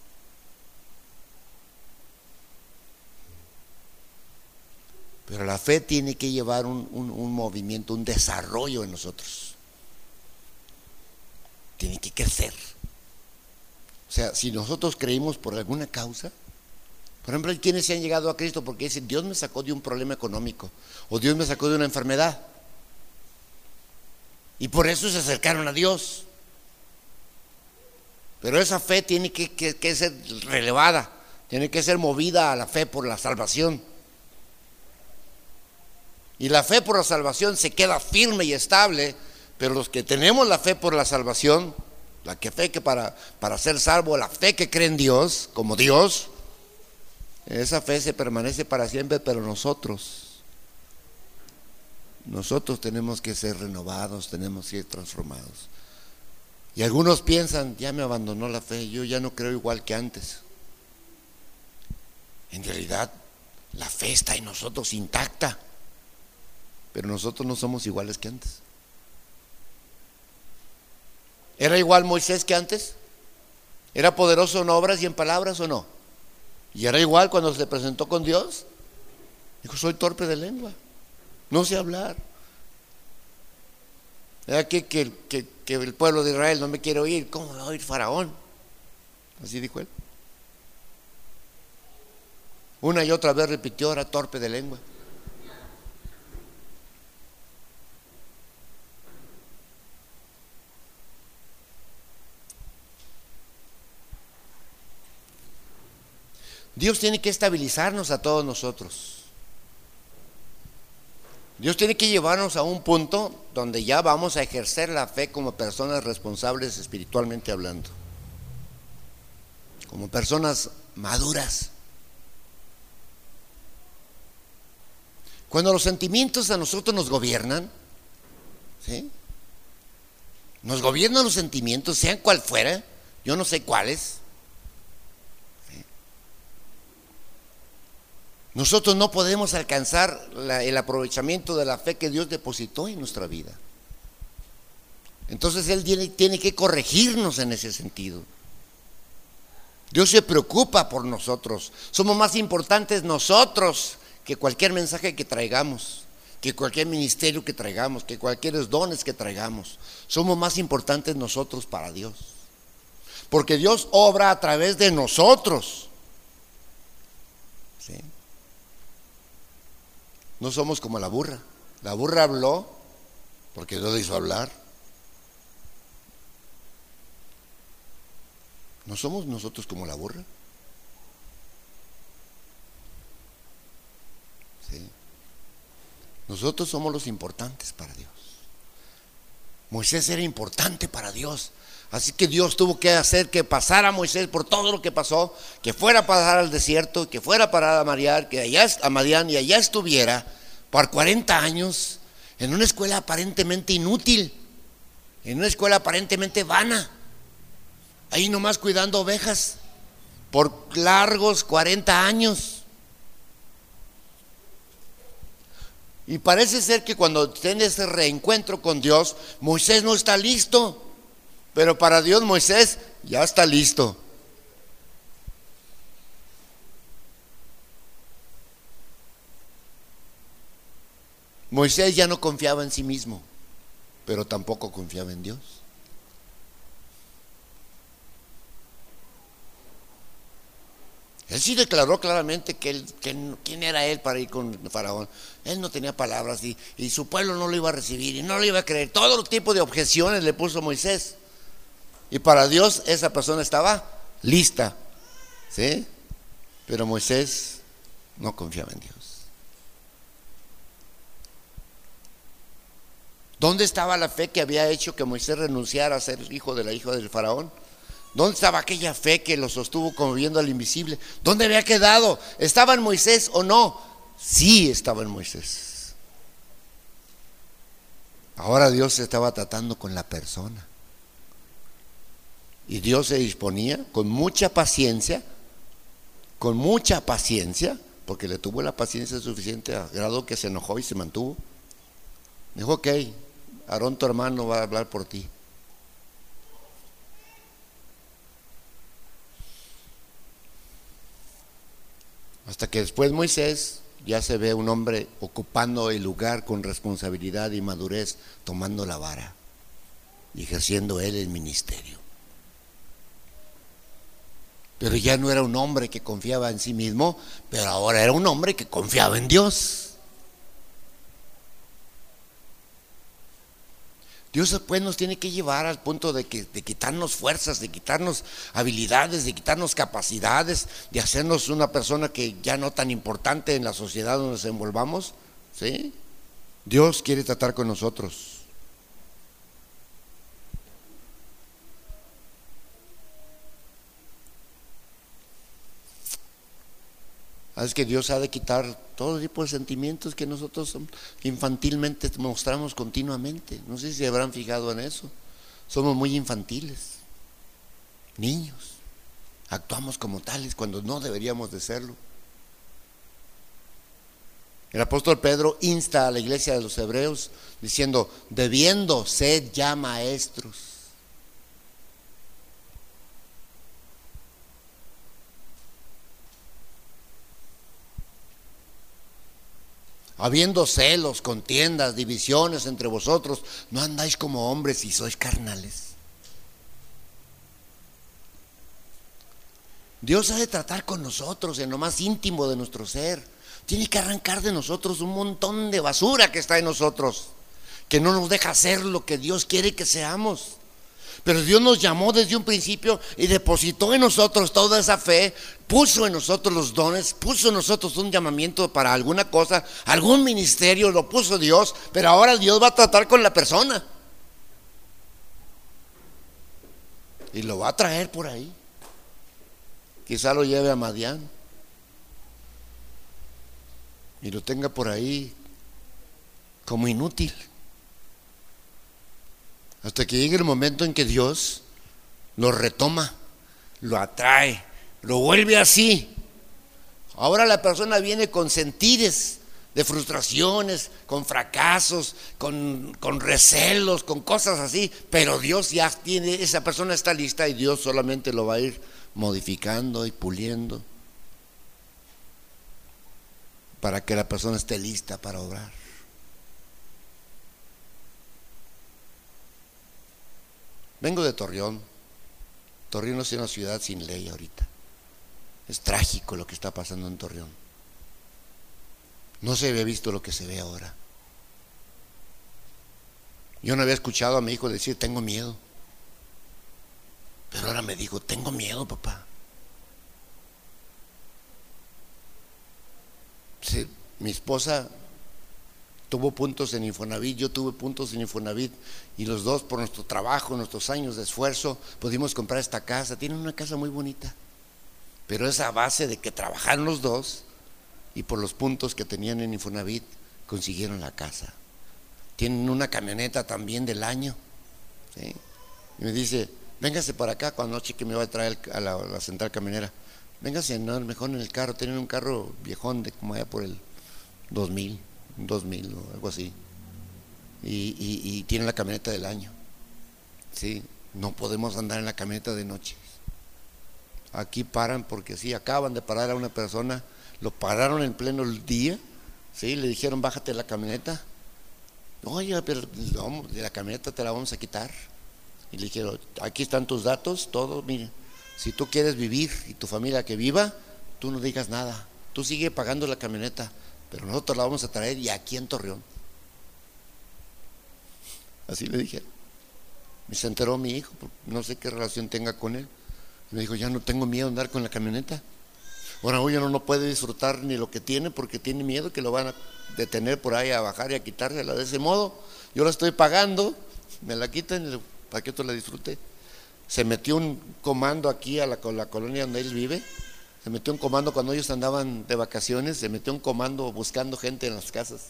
Pero la fe tiene que llevar un, un, un movimiento, un desarrollo en nosotros. Tiene que crecer. sea, si nosotros creímos por alguna causa, por ejemplo, hay quienes se han llegado a Cristo porque dicen, Dios me sacó de un problema económico, o Dios me sacó de una enfermedad, y por eso se acercaron a Dios. Pero esa fe tiene que, que, que ser relevada, tiene que ser movida a la fe por la salvación. Y la fe por la salvación se queda firme y estable, pero los que tenemos la fe por la salvación, la que fe que para, para ser salvo, la fe que cree en Dios, como Dios, esa fe se permanece para siempre, pero nosotros, nosotros tenemos que ser renovados, tenemos que ser transformados. Y algunos piensan, ya me abandonó la fe, yo ya no creo igual que antes. En realidad, la fe está en nosotros intacta, pero nosotros no somos iguales que antes. ¿Era igual Moisés que antes? ¿Era poderoso en obras y en palabras o no? ¿Y era igual cuando se presentó con Dios? Dijo, soy torpe de lengua, no sé hablar. ¿Era que, que, que, que el pueblo de Israel no me quiere oír? ¿Cómo va a oír Faraón? Así dijo él. Una y otra vez repitió, era torpe de lengua. Dios tiene que estabilizarnos a todos nosotros. Dios tiene que llevarnos a un punto donde ya vamos a ejercer la fe como personas responsables espiritualmente hablando, como personas maduras. Cuando los sentimientos a nosotros nos gobiernan, ¿sí? Nos gobiernan los sentimientos, sean cual fuera, yo no sé cuáles. Nosotros no podemos alcanzar la, el aprovechamiento de la fe que Dios depositó en nuestra vida. Entonces Él tiene, tiene que corregirnos en ese sentido. Dios se preocupa por nosotros. Somos más importantes nosotros que cualquier mensaje que traigamos, que cualquier ministerio que traigamos, que cualquier dones que traigamos. Somos más importantes nosotros para Dios. Porque Dios obra a través de nosotros. ¿Sí? No somos como la burra. La burra habló porque Dios le hizo hablar. ¿No somos nosotros como la burra? ¿Sí? Nosotros somos los importantes para Dios. Moisés era importante para Dios. Así que Dios tuvo que hacer que pasara a Moisés por todo lo que pasó, que fuera a pasar al desierto, que fuera para Madián, que allá a Madián y allá estuviera por cuarenta años en una escuela aparentemente inútil, en una escuela aparentemente vana, ahí nomás cuidando ovejas por largos cuarenta años. Y parece ser que cuando tiene ese reencuentro con Dios, Moisés no está listo. Pero para Dios Moisés ya está listo. Moisés ya no confiaba en sí mismo, pero tampoco confiaba en Dios. Él sí declaró claramente que él, que, quién era él para ir con Faraón. Él no tenía palabras y, y su pueblo no lo iba a recibir y no lo iba a creer. Todo tipo de objeciones le puso Moisés. Y para Dios esa persona estaba lista, ¿sí? Pero Moisés no confiaba en Dios. ¿Dónde estaba la fe que había hecho que Moisés renunciara a ser hijo de la hija del faraón? ¿Dónde estaba aquella fe que lo sostuvo como viendo al invisible? ¿Dónde había quedado? ¿Estaba en Moisés o no? Sí, estaba en Moisés. Ahora Dios se estaba tratando con la persona. Y Dios se disponía con mucha paciencia, con mucha paciencia, porque le tuvo la paciencia suficiente a grado que se enojó y se mantuvo. Dijo, ok, Aarón tu hermano va a hablar por ti. Hasta que después Moisés ya se ve un hombre ocupando el lugar con responsabilidad y madurez, tomando la vara y ejerciendo él el ministerio. Pero ya no era un hombre que confiaba en sí mismo, pero ahora era un hombre que confiaba en Dios. Dios pues nos tiene que llevar al punto de, que, de quitarnos fuerzas, de quitarnos habilidades, de quitarnos capacidades, de hacernos una persona que ya no tan importante en la sociedad donde nos envolvamos, ¿sí? Dios quiere tratar con nosotros. Es que Dios ha de quitar todo tipo de sentimientos que nosotros infantilmente mostramos continuamente. No sé si se habrán fijado en eso. Somos muy infantiles, niños. Actuamos como tales cuando no deberíamos de serlo. El apóstol Pedro insta a la iglesia de los hebreos diciendo: debiendo ser ya maestros. Habiendo celos, contiendas, divisiones entre vosotros, no andáis como hombres y sois carnales. Dios ha de tratar con nosotros en lo más íntimo de nuestro ser. Tiene que arrancar de nosotros un montón de basura que está en nosotros, que no nos deja ser lo que Dios quiere que seamos. Pero Dios nos llamó desde un principio y depositó en nosotros toda esa fe, puso en nosotros los dones, puso en nosotros un llamamiento para alguna cosa, algún ministerio lo puso Dios, pero ahora Dios va a tratar con la persona y lo va a traer por ahí. Quizá lo lleve a Madián y lo tenga por ahí como inútil, hasta que llegue el momento en que Dios lo retoma, lo atrae, lo vuelve así. Ahora la persona viene con sentires de frustraciones, con fracasos, con, con recelos, con cosas así, pero Dios ya tiene, esa persona está lista y Dios solamente lo va a ir modificando y puliendo para que la persona esté lista para obrar. Vengo de Torreón. Torreón es una ciudad sin ley ahorita. Es trágico lo que está pasando en Torreón. No se había visto lo que se ve ahora. Yo no había escuchado a mi hijo decir tengo miedo, pero ahora me dijo tengo miedo, papá. Sí, mi esposa tuvo puntos en Infonavit, yo tuve puntos en Infonavit, y los dos, por nuestro trabajo, nuestros años de esfuerzo, pudimos comprar esta casa. Tienen una casa muy bonita, pero es a base de que trabajaron los dos y por los puntos que tenían en Infonavit consiguieron la casa. Tienen una camioneta también del año, ¿sí? Y me dice, véngase para acá cuando noche que me va a traer a la, a la central camionera. Véngase, no, mejor en el carro. Tienen un carro viejón de como allá por el dos mil, dos mil o algo así, y, y, y tienen la camioneta del año, ¿sí? No podemos andar en la camioneta de noche. Aquí paran porque sí, acaban de parar a una persona, lo pararon en pleno día, ¿sí? Le dijeron bájate de la camioneta. Oye, pero no, de la camioneta te la vamos a quitar. Y le dijeron, aquí están tus datos, todo, mire, si tú quieres vivir y tu familia que viva, tú no digas nada, tú sigue pagando la camioneta, pero nosotros la vamos a traer y aquí en Torreón. Así le dije. Me se enteró mi hijo, no sé qué relación tenga con él. Me dijo, ya no tengo miedo de andar con la camioneta. Ahora hoy no, no puede disfrutar ni lo que tiene porque tiene miedo que lo van a detener por ahí a bajar y a quitársela. De ese modo, yo la estoy pagando, me la quitan para que otro la disfrute. Se metió un comando aquí a la, a la colonia donde él vive. Se metió un comando cuando ellos andaban de vacaciones, se metió un comando buscando gente en las casas.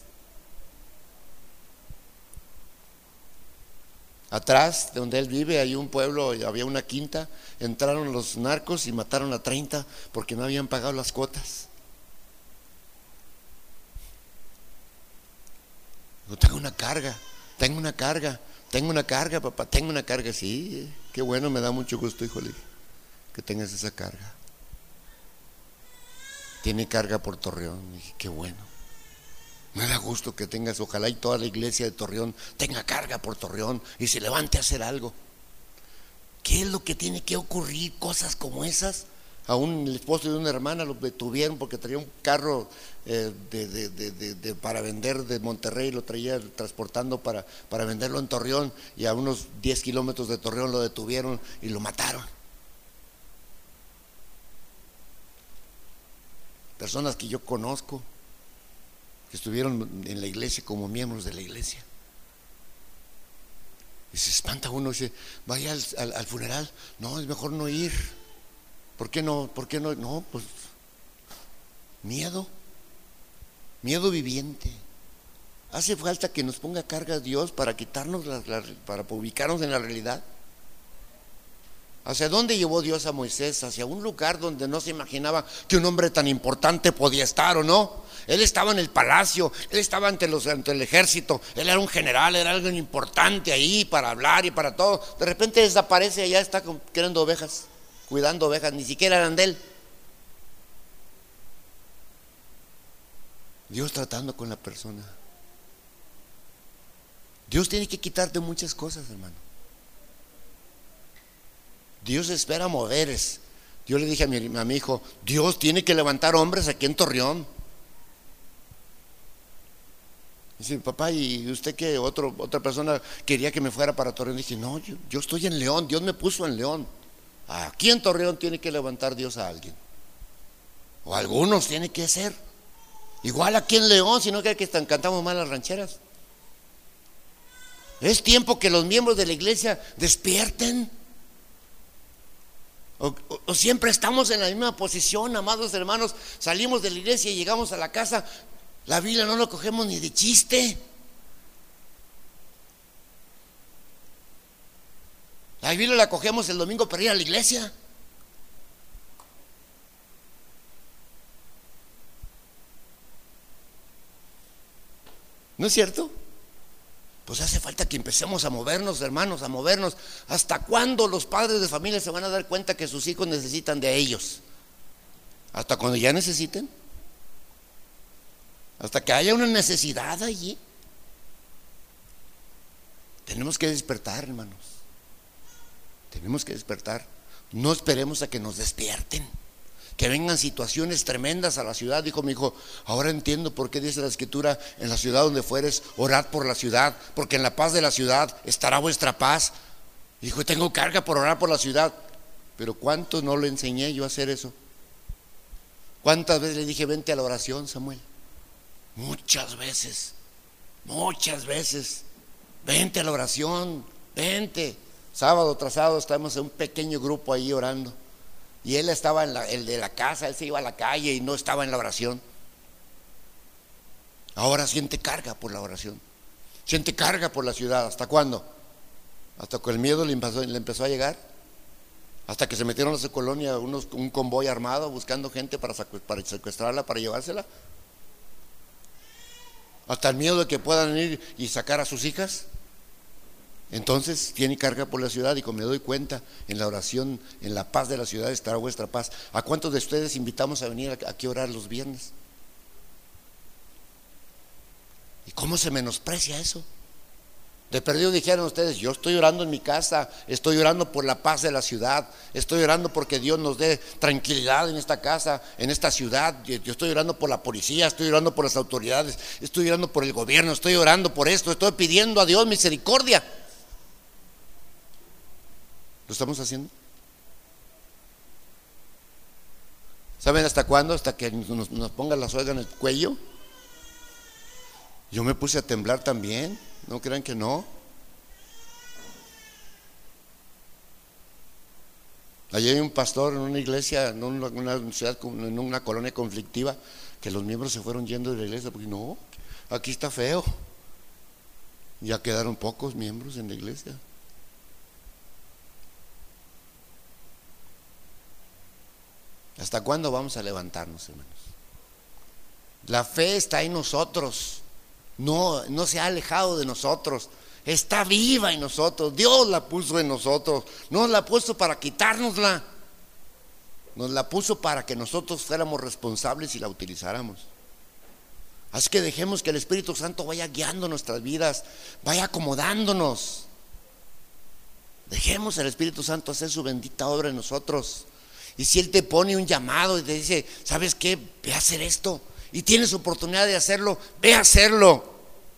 Atrás de donde él vive hay un pueblo, había una quinta, entraron los narcos y mataron a treinta porque no habían pagado las cuotas. Yo tengo una carga, tengo una carga, tengo una carga, papá, tengo una carga. Sí, qué bueno, me da mucho gusto, híjole, que tengas esa carga. Tiene carga por Torreón. Y dije, qué bueno. Me da gusto que tengas, ojalá y toda la iglesia de Torreón tenga carga por Torreón y se levante a hacer algo. ¿Qué es lo que tiene que ocurrir? Cosas como esas A un el esposo de una hermana lo detuvieron porque traía un carro eh, de, de, de, de, de, para vender de Monterrey, lo traía transportando para, para venderlo en Torreón, y a unos diez kilómetros de Torreón lo detuvieron y lo mataron. Personas que yo conozco, que estuvieron en la iglesia como miembros de la iglesia. Y se espanta uno y dice, vaya al, al, al funeral. No, es mejor no ir. ¿Por qué no? ¿Por qué no? No, pues miedo, miedo viviente. Hace falta que nos ponga carga Dios para quitarnos, la, la, para ubicarnos en la realidad. ¿Hacia dónde llevó Dios a Moisés? Hacia un lugar donde no se imaginaba que un hombre tan importante podía estar, ¿o no? Él estaba en el palacio, él estaba ante, los, ante el ejército, él era un general, era alguien importante ahí para hablar y para todo. De repente desaparece y ya está criando ovejas, cuidando ovejas, ni siquiera eran de él. Dios tratando con la persona. Dios tiene que quitarte muchas cosas, hermano. Dios espera moveres. Yo le dije a mi, a mi hijo, Dios tiene que levantar hombres aquí en Torreón. Dice, papá, ¿y usted qué? Otro, otra persona quería que me fuera para Torreón. Dije, no, yo, yo estoy en León, Dios me puso en León. Aquí en Torreón tiene que levantar Dios a alguien. O algunos tiene que ser. Igual aquí en León, sino que, que cantamos mal las rancheras. Es tiempo que los miembros de la iglesia despierten. O, o, o siempre estamos en la misma posición, amados hermanos. Salimos de la iglesia y llegamos a la casa, la Biblia no lo cogemos ni de chiste. La Biblia la cogemos el domingo para ir a la iglesia. ¿No es cierto? Pues hace falta que empecemos a movernos, hermanos, a movernos. ¿Hasta cuándo los padres de familia se van a dar cuenta que sus hijos necesitan de ellos? ¿Hasta cuando ya necesiten? ¿Hasta que haya una necesidad allí? Tenemos que despertar, hermanos. Tenemos que despertar. No esperemos a que nos despierten, que vengan situaciones tremendas a la ciudad. Dijo mi hijo, ahora entiendo por qué dice la escritura, en la ciudad donde fueres, orad por la ciudad, porque en la paz de la ciudad estará vuestra paz. Dijo, tengo carga por orar por la ciudad. Pero ¿cuántos no le enseñé yo a hacer eso? ¿Cuántas veces le dije, vente a la oración, Samuel? Muchas veces, muchas veces. Vente a la oración, vente. Sábado tras sábado estamos en un pequeño grupo ahí orando. Y él estaba en la, el de la casa, él se iba a la calle y no estaba en la oración. Ahora siente carga por la oración, siente carga por la ciudad. ¿Hasta cuándo? Hasta que el miedo le empezó, le empezó a llegar. Hasta que se metieron a su colonia unos, un convoy armado buscando gente para, para secuestrarla, para llevársela. Hasta el miedo de que puedan ir y sacar a sus hijas. Entonces tiene carga por la ciudad. Y como me doy cuenta, en la oración, en la paz de la ciudad estará vuestra paz. ¿A cuántos de ustedes invitamos a venir aquí a orar los viernes? ¿Y cómo se menosprecia eso? De perdido dijeron ustedes, yo estoy orando en mi casa, estoy orando por la paz de la ciudad, estoy orando porque Dios nos dé tranquilidad en esta casa, en esta ciudad. Yo estoy orando por la policía, estoy orando por las autoridades, estoy orando por el gobierno, estoy orando por esto, estoy pidiendo a Dios misericordia. ¿Lo estamos haciendo? ¿Saben hasta cuándo? Hasta que nos, nos ponga la soga en el cuello. Yo me puse a temblar también, no crean que no. Allí hay un pastor en una iglesia, en una, una ciudad, en una colonia conflictiva, que los miembros se fueron yendo de la iglesia porque no, aquí está feo. Ya quedaron pocos miembros en la iglesia. ¿Hasta cuándo vamos a levantarnos, hermanos? La fe está en nosotros, no, no se ha alejado de nosotros, está viva en nosotros. Dios la puso en nosotros, no nos la puso para quitárnosla, nos la puso para que nosotros fuéramos responsables y la utilizáramos. Así que dejemos que el Espíritu Santo vaya guiando nuestras vidas, vaya acomodándonos. Dejemos al Espíritu Santo hacer su bendita obra en nosotros. Y si Él te pone un llamado y te dice, ¿sabes qué? Ve a hacer esto. Y tienes oportunidad de hacerlo, ve a hacerlo.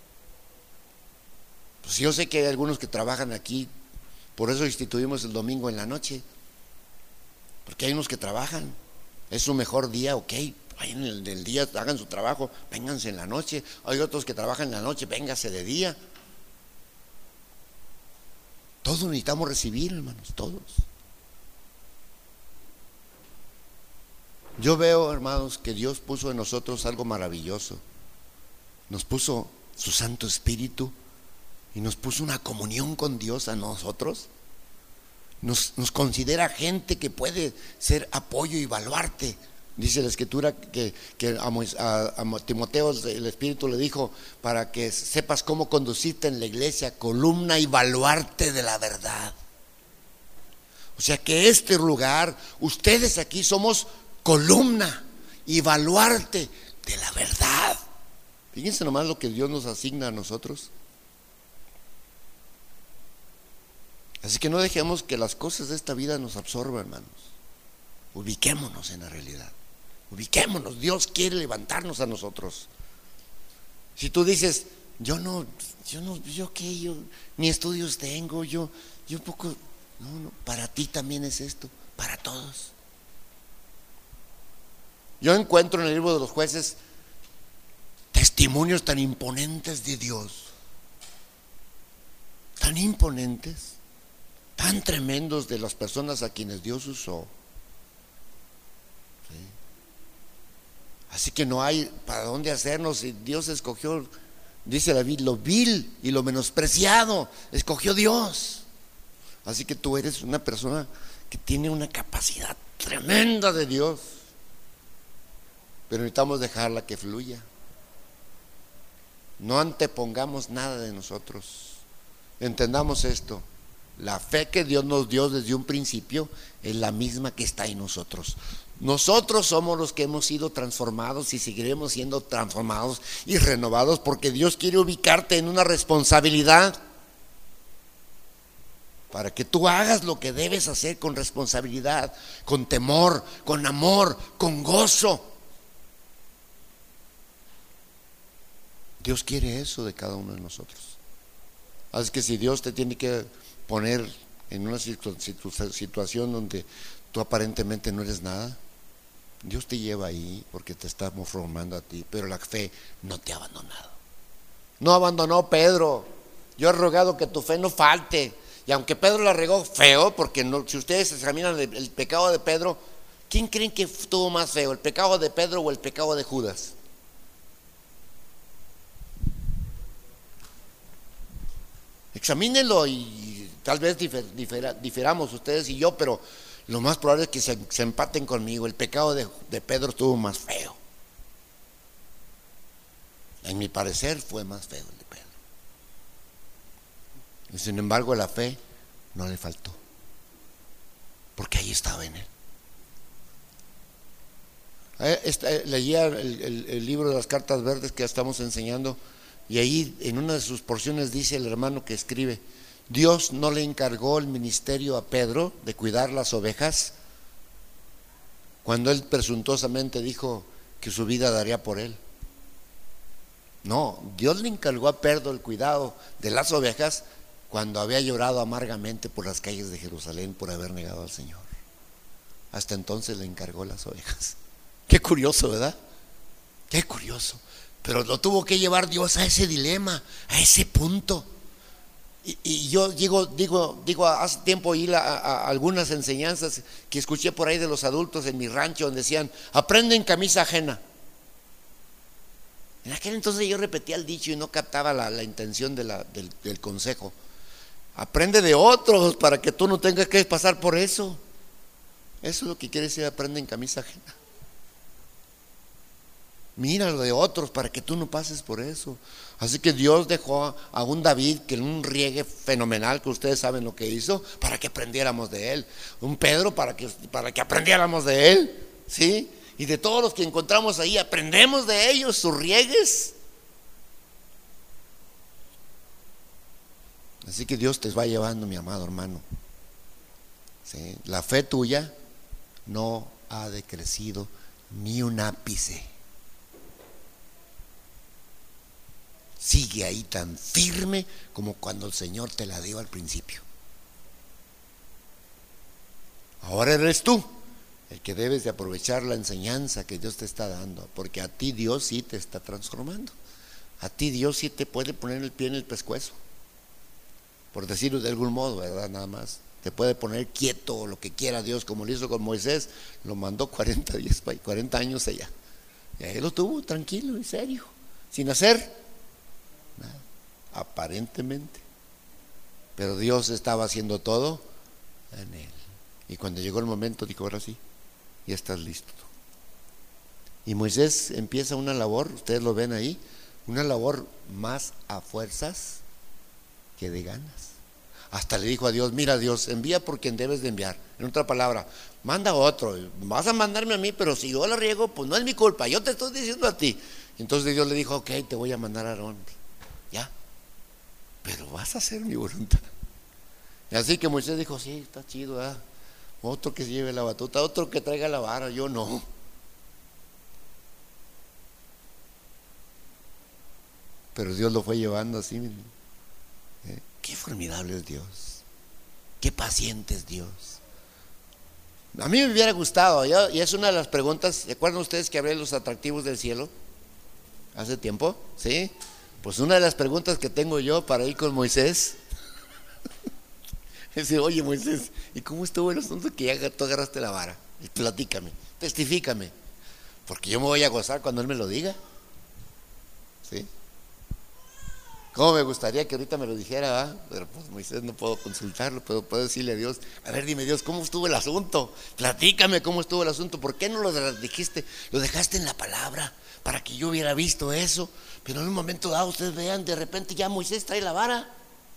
Pues yo sé que hay algunos que trabajan aquí, por eso instituimos el domingo en la noche. Porque hay unos que trabajan, es su mejor día, ok, vayan en el, el día, hagan su trabajo, vénganse en la noche. Hay otros que trabajan en la noche, vénganse de día. Todos necesitamos recibir, hermanos, todos. Yo veo, hermanos, que Dios puso en nosotros algo maravilloso. Nos puso su Santo Espíritu y nos puso una comunión con Dios a nosotros. Nos, nos considera gente que puede ser apoyo y baluarte. Dice la Escritura que, que a, a, a Timoteo el Espíritu le dijo, para que sepas cómo conducirte en la iglesia, columna y baluarte de la verdad. O sea que este lugar, ustedes aquí somos columna y baluarte de la verdad. Fíjense nomás lo que Dios nos asigna a nosotros. Así que no dejemos que las cosas de esta vida nos absorban, hermanos. Ubiquémonos en la realidad. Ubiquémonos. Dios quiere levantarnos a nosotros. Si tú dices, yo no, yo no, yo qué, yo ni estudios tengo, yo, yo poco, no, no, para ti también es esto, para todos. Yo encuentro en el libro de los Jueces testimonios tan imponentes de Dios, tan imponentes, tan tremendos de las personas a quienes Dios usó. ¿Sí? Así que no hay para dónde hacernos. Y Dios escogió, dice la Biblia, lo vil y lo menospreciado, escogió Dios. Así que tú eres una persona que tiene una capacidad tremenda de Dios, pero necesitamos dejarla que fluya. No antepongamos nada de nosotros. Entendamos esto: la fe que Dios nos dio desde un principio es la misma que está en nosotros. Nosotros somos los que hemos sido transformados y seguiremos siendo transformados y renovados, porque Dios quiere ubicarte en una responsabilidad para que tú hagas lo que debes hacer con responsabilidad, con temor, con amor, con gozo. Dios quiere eso de cada uno de nosotros. Así que si Dios te tiene que poner en una situación donde tú aparentemente no eres nada, Dios te lleva ahí porque te está formando a ti, pero la fe no te ha abandonado. No abandonó Pedro. Yo he rogado que tu fe no falte. Y aunque Pedro la regó feo, porque no, si ustedes examinan el, el pecado de Pedro, ¿quién creen que estuvo más feo, el pecado de Pedro o el pecado de Judas? Examínenlo y tal vez difer, difer, diferamos ustedes y yo, pero lo más probable es que se, se empaten conmigo. El pecado de, de Pedro estuvo más feo. En mi parecer fue más feo el de Pedro. Y sin embargo la fe no le faltó, porque ahí estaba en él. Este, leía el, el, el libro de las cartas verdes que estamos enseñando, y ahí en una de sus porciones dice el hermano que escribe: Dios no le encargó el ministerio a Pedro de cuidar las ovejas cuando él presuntuosamente dijo que su vida daría por él. No, Dios le encargó a Pedro el cuidado de las ovejas cuando había llorado amargamente por las calles de Jerusalén por haber negado al Señor. Hasta entonces le encargó las ovejas. Qué curioso, ¿verdad? Qué curioso. Pero lo tuvo que llevar Dios a ese dilema, a ese punto. Y, y yo digo, digo, digo, hace tiempo oí la, a, a algunas enseñanzas que escuché por ahí de los adultos en mi rancho, donde decían: aprende en camisa ajena. En aquel entonces yo repetía el dicho y no captaba la, la intención de la, del, del consejo. Aprende de otros para que tú no tengas que pasar por eso. Eso es lo que quiere decir aprende en camisa ajena. Mira lo de otros para que tú no pases por eso. Así que Dios dejó a un David que en un riegue fenomenal, que ustedes saben lo que hizo, para que aprendiéramos de él. Un Pedro para que, para que aprendiéramos de él, ¿sí? Y de todos los que encontramos ahí, aprendemos de ellos, sus riegues. Así que Dios te va llevando, mi amado hermano, ¿sí? La fe tuya no ha decrecido ni un ápice. Sigue ahí tan firme como cuando el Señor te la dio al principio. Ahora eres tú el que debes de aprovechar la enseñanza que Dios te está dando, porque a ti Dios sí te está transformando. A ti Dios sí te puede poner el pie en el pescuezo, por decirlo de algún modo, ¿verdad? Nada más. Te puede poner quieto o lo que quiera Dios, como lo hizo con Moisés. Lo mandó cuarenta, días, cuarenta años allá. Y ahí lo tuvo tranquilo y serio, sin hacer nada, aparentemente. Pero Dios estaba haciendo todo en él. Y cuando llegó el momento dijo, ahora sí, ya estás listo. Y Moisés empieza una labor, ustedes lo ven ahí, una labor más a fuerzas que de ganas. Hasta le dijo a Dios, mira Dios, envía por quien debes de enviar. En otra palabra, manda a otro. Vas a mandarme a mí, pero si yo la riego, pues no es mi culpa, yo te estoy diciendo a ti. Entonces Dios le dijo, ok, te voy a mandar a Aarón. Ya, pero vas a hacer mi voluntad. Y así que Moisés dijo, sí, está chido, ¿eh? Otro que lleve la batuta, otro que traiga la vara, yo no. Pero Dios lo fue llevando así. ¿Eh? Qué formidable es Dios, qué paciente es Dios. A mí me hubiera gustado, yo, y es una de las preguntas. ¿Se acuerdan ustedes que hablé de los atractivos del cielo hace tiempo? ¿Sí? Pues una de las preguntas que tengo yo para ir con Moisés es decir, oye Moisés, ¿y cómo estuvo el asunto que ya tú agarraste la vara? Y platícame, testifícame, porque yo me voy a gozar cuando él me lo diga. ¿Sí? ¿Cómo me gustaría que ahorita me lo dijera? ¿Ah? Pero pues Moisés no puedo consultarlo, pero puedo decirle a Dios, a ver, dime Dios, ¿cómo estuvo el asunto? Platícame cómo estuvo el asunto. ¿Por qué no lo dijiste? Lo dejaste en la palabra para que yo hubiera visto eso. Pero en un momento dado ustedes vean, de repente ya Moisés trae la vara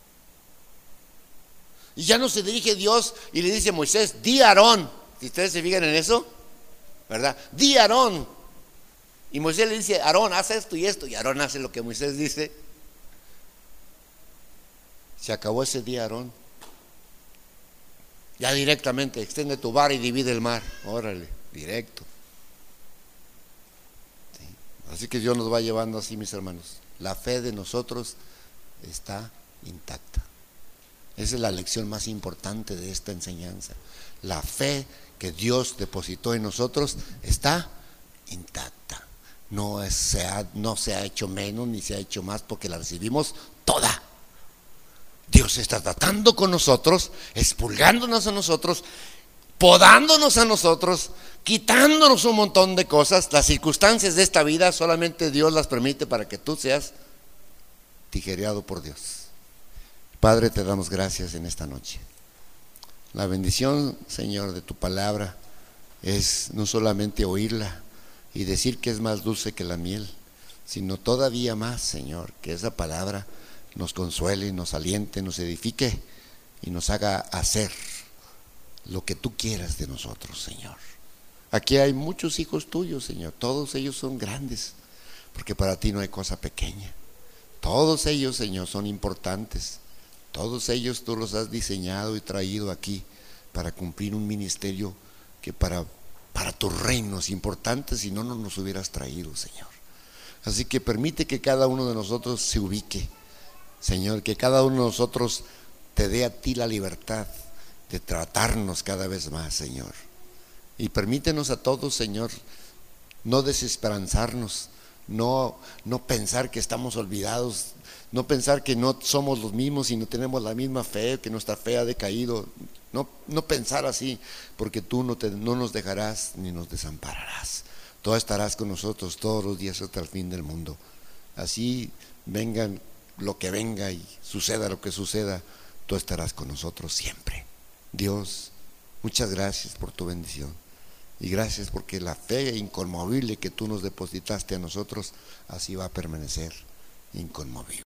y ya no se dirige Dios y le dice a Moisés, di a Aarón. Si ustedes se fijan en eso, ¿verdad? Di a Aarón. Y Moisés le dice, Aarón, haz esto y esto. Y Aarón hace lo que Moisés dice. Se acabó ese día, Aarón. Ya directamente, extiende tu vara y divide el mar. Órale, directo. Sí. Así que Dios nos va llevando así, mis hermanos. La fe de nosotros está intacta. Esa es la lección más importante de esta enseñanza. La fe que Dios depositó en nosotros está intacta. No, es, se ha, no se ha hecho menos ni se ha hecho más, porque la recibimos toda. Dios está tratando con nosotros, expulgándonos a nosotros, podándonos a nosotros, quitándonos un montón de cosas. Las circunstancias de esta vida solamente Dios las permite para que tú seas tijereado por Dios. Padre, te damos gracias en esta noche. La bendición, Señor, de tu palabra es no solamente oírla y decir que es más dulce que la miel, sino todavía más, Señor, que esa palabra nos consuele, nos aliente, nos edifique y nos haga hacer lo que tú quieras de nosotros, Señor. Aquí hay muchos hijos tuyos, Señor, todos ellos son grandes, porque para ti no hay cosa pequeña. Todos ellos, Señor, son importantes. Todos ellos tú los has diseñado y traído aquí para cumplir un ministerio que para, para tu reino es importante, si no, no nos hubieras traído, Señor. Así que permite que cada uno de nosotros se ubique, Señor, que cada uno de nosotros te dé a ti la libertad de tratarnos cada vez más, Señor. Y permítenos a todos, Señor, no desesperanzarnos, no, no pensar que estamos olvidados, no pensar que no somos los mismos y no tenemos la misma fe, que nuestra fe ha decaído. No, no pensar así, porque tú no, te, no nos dejarás ni nos desampararás. Tú estarás con nosotros todos los días hasta el fin del mundo. Así vengan lo que venga y suceda lo que suceda, tú estarás con nosotros siempre. Dios, muchas gracias por tu bendición y gracias porque la fe inconmovible que tú nos depositaste a nosotros, así va a permanecer inconmovible.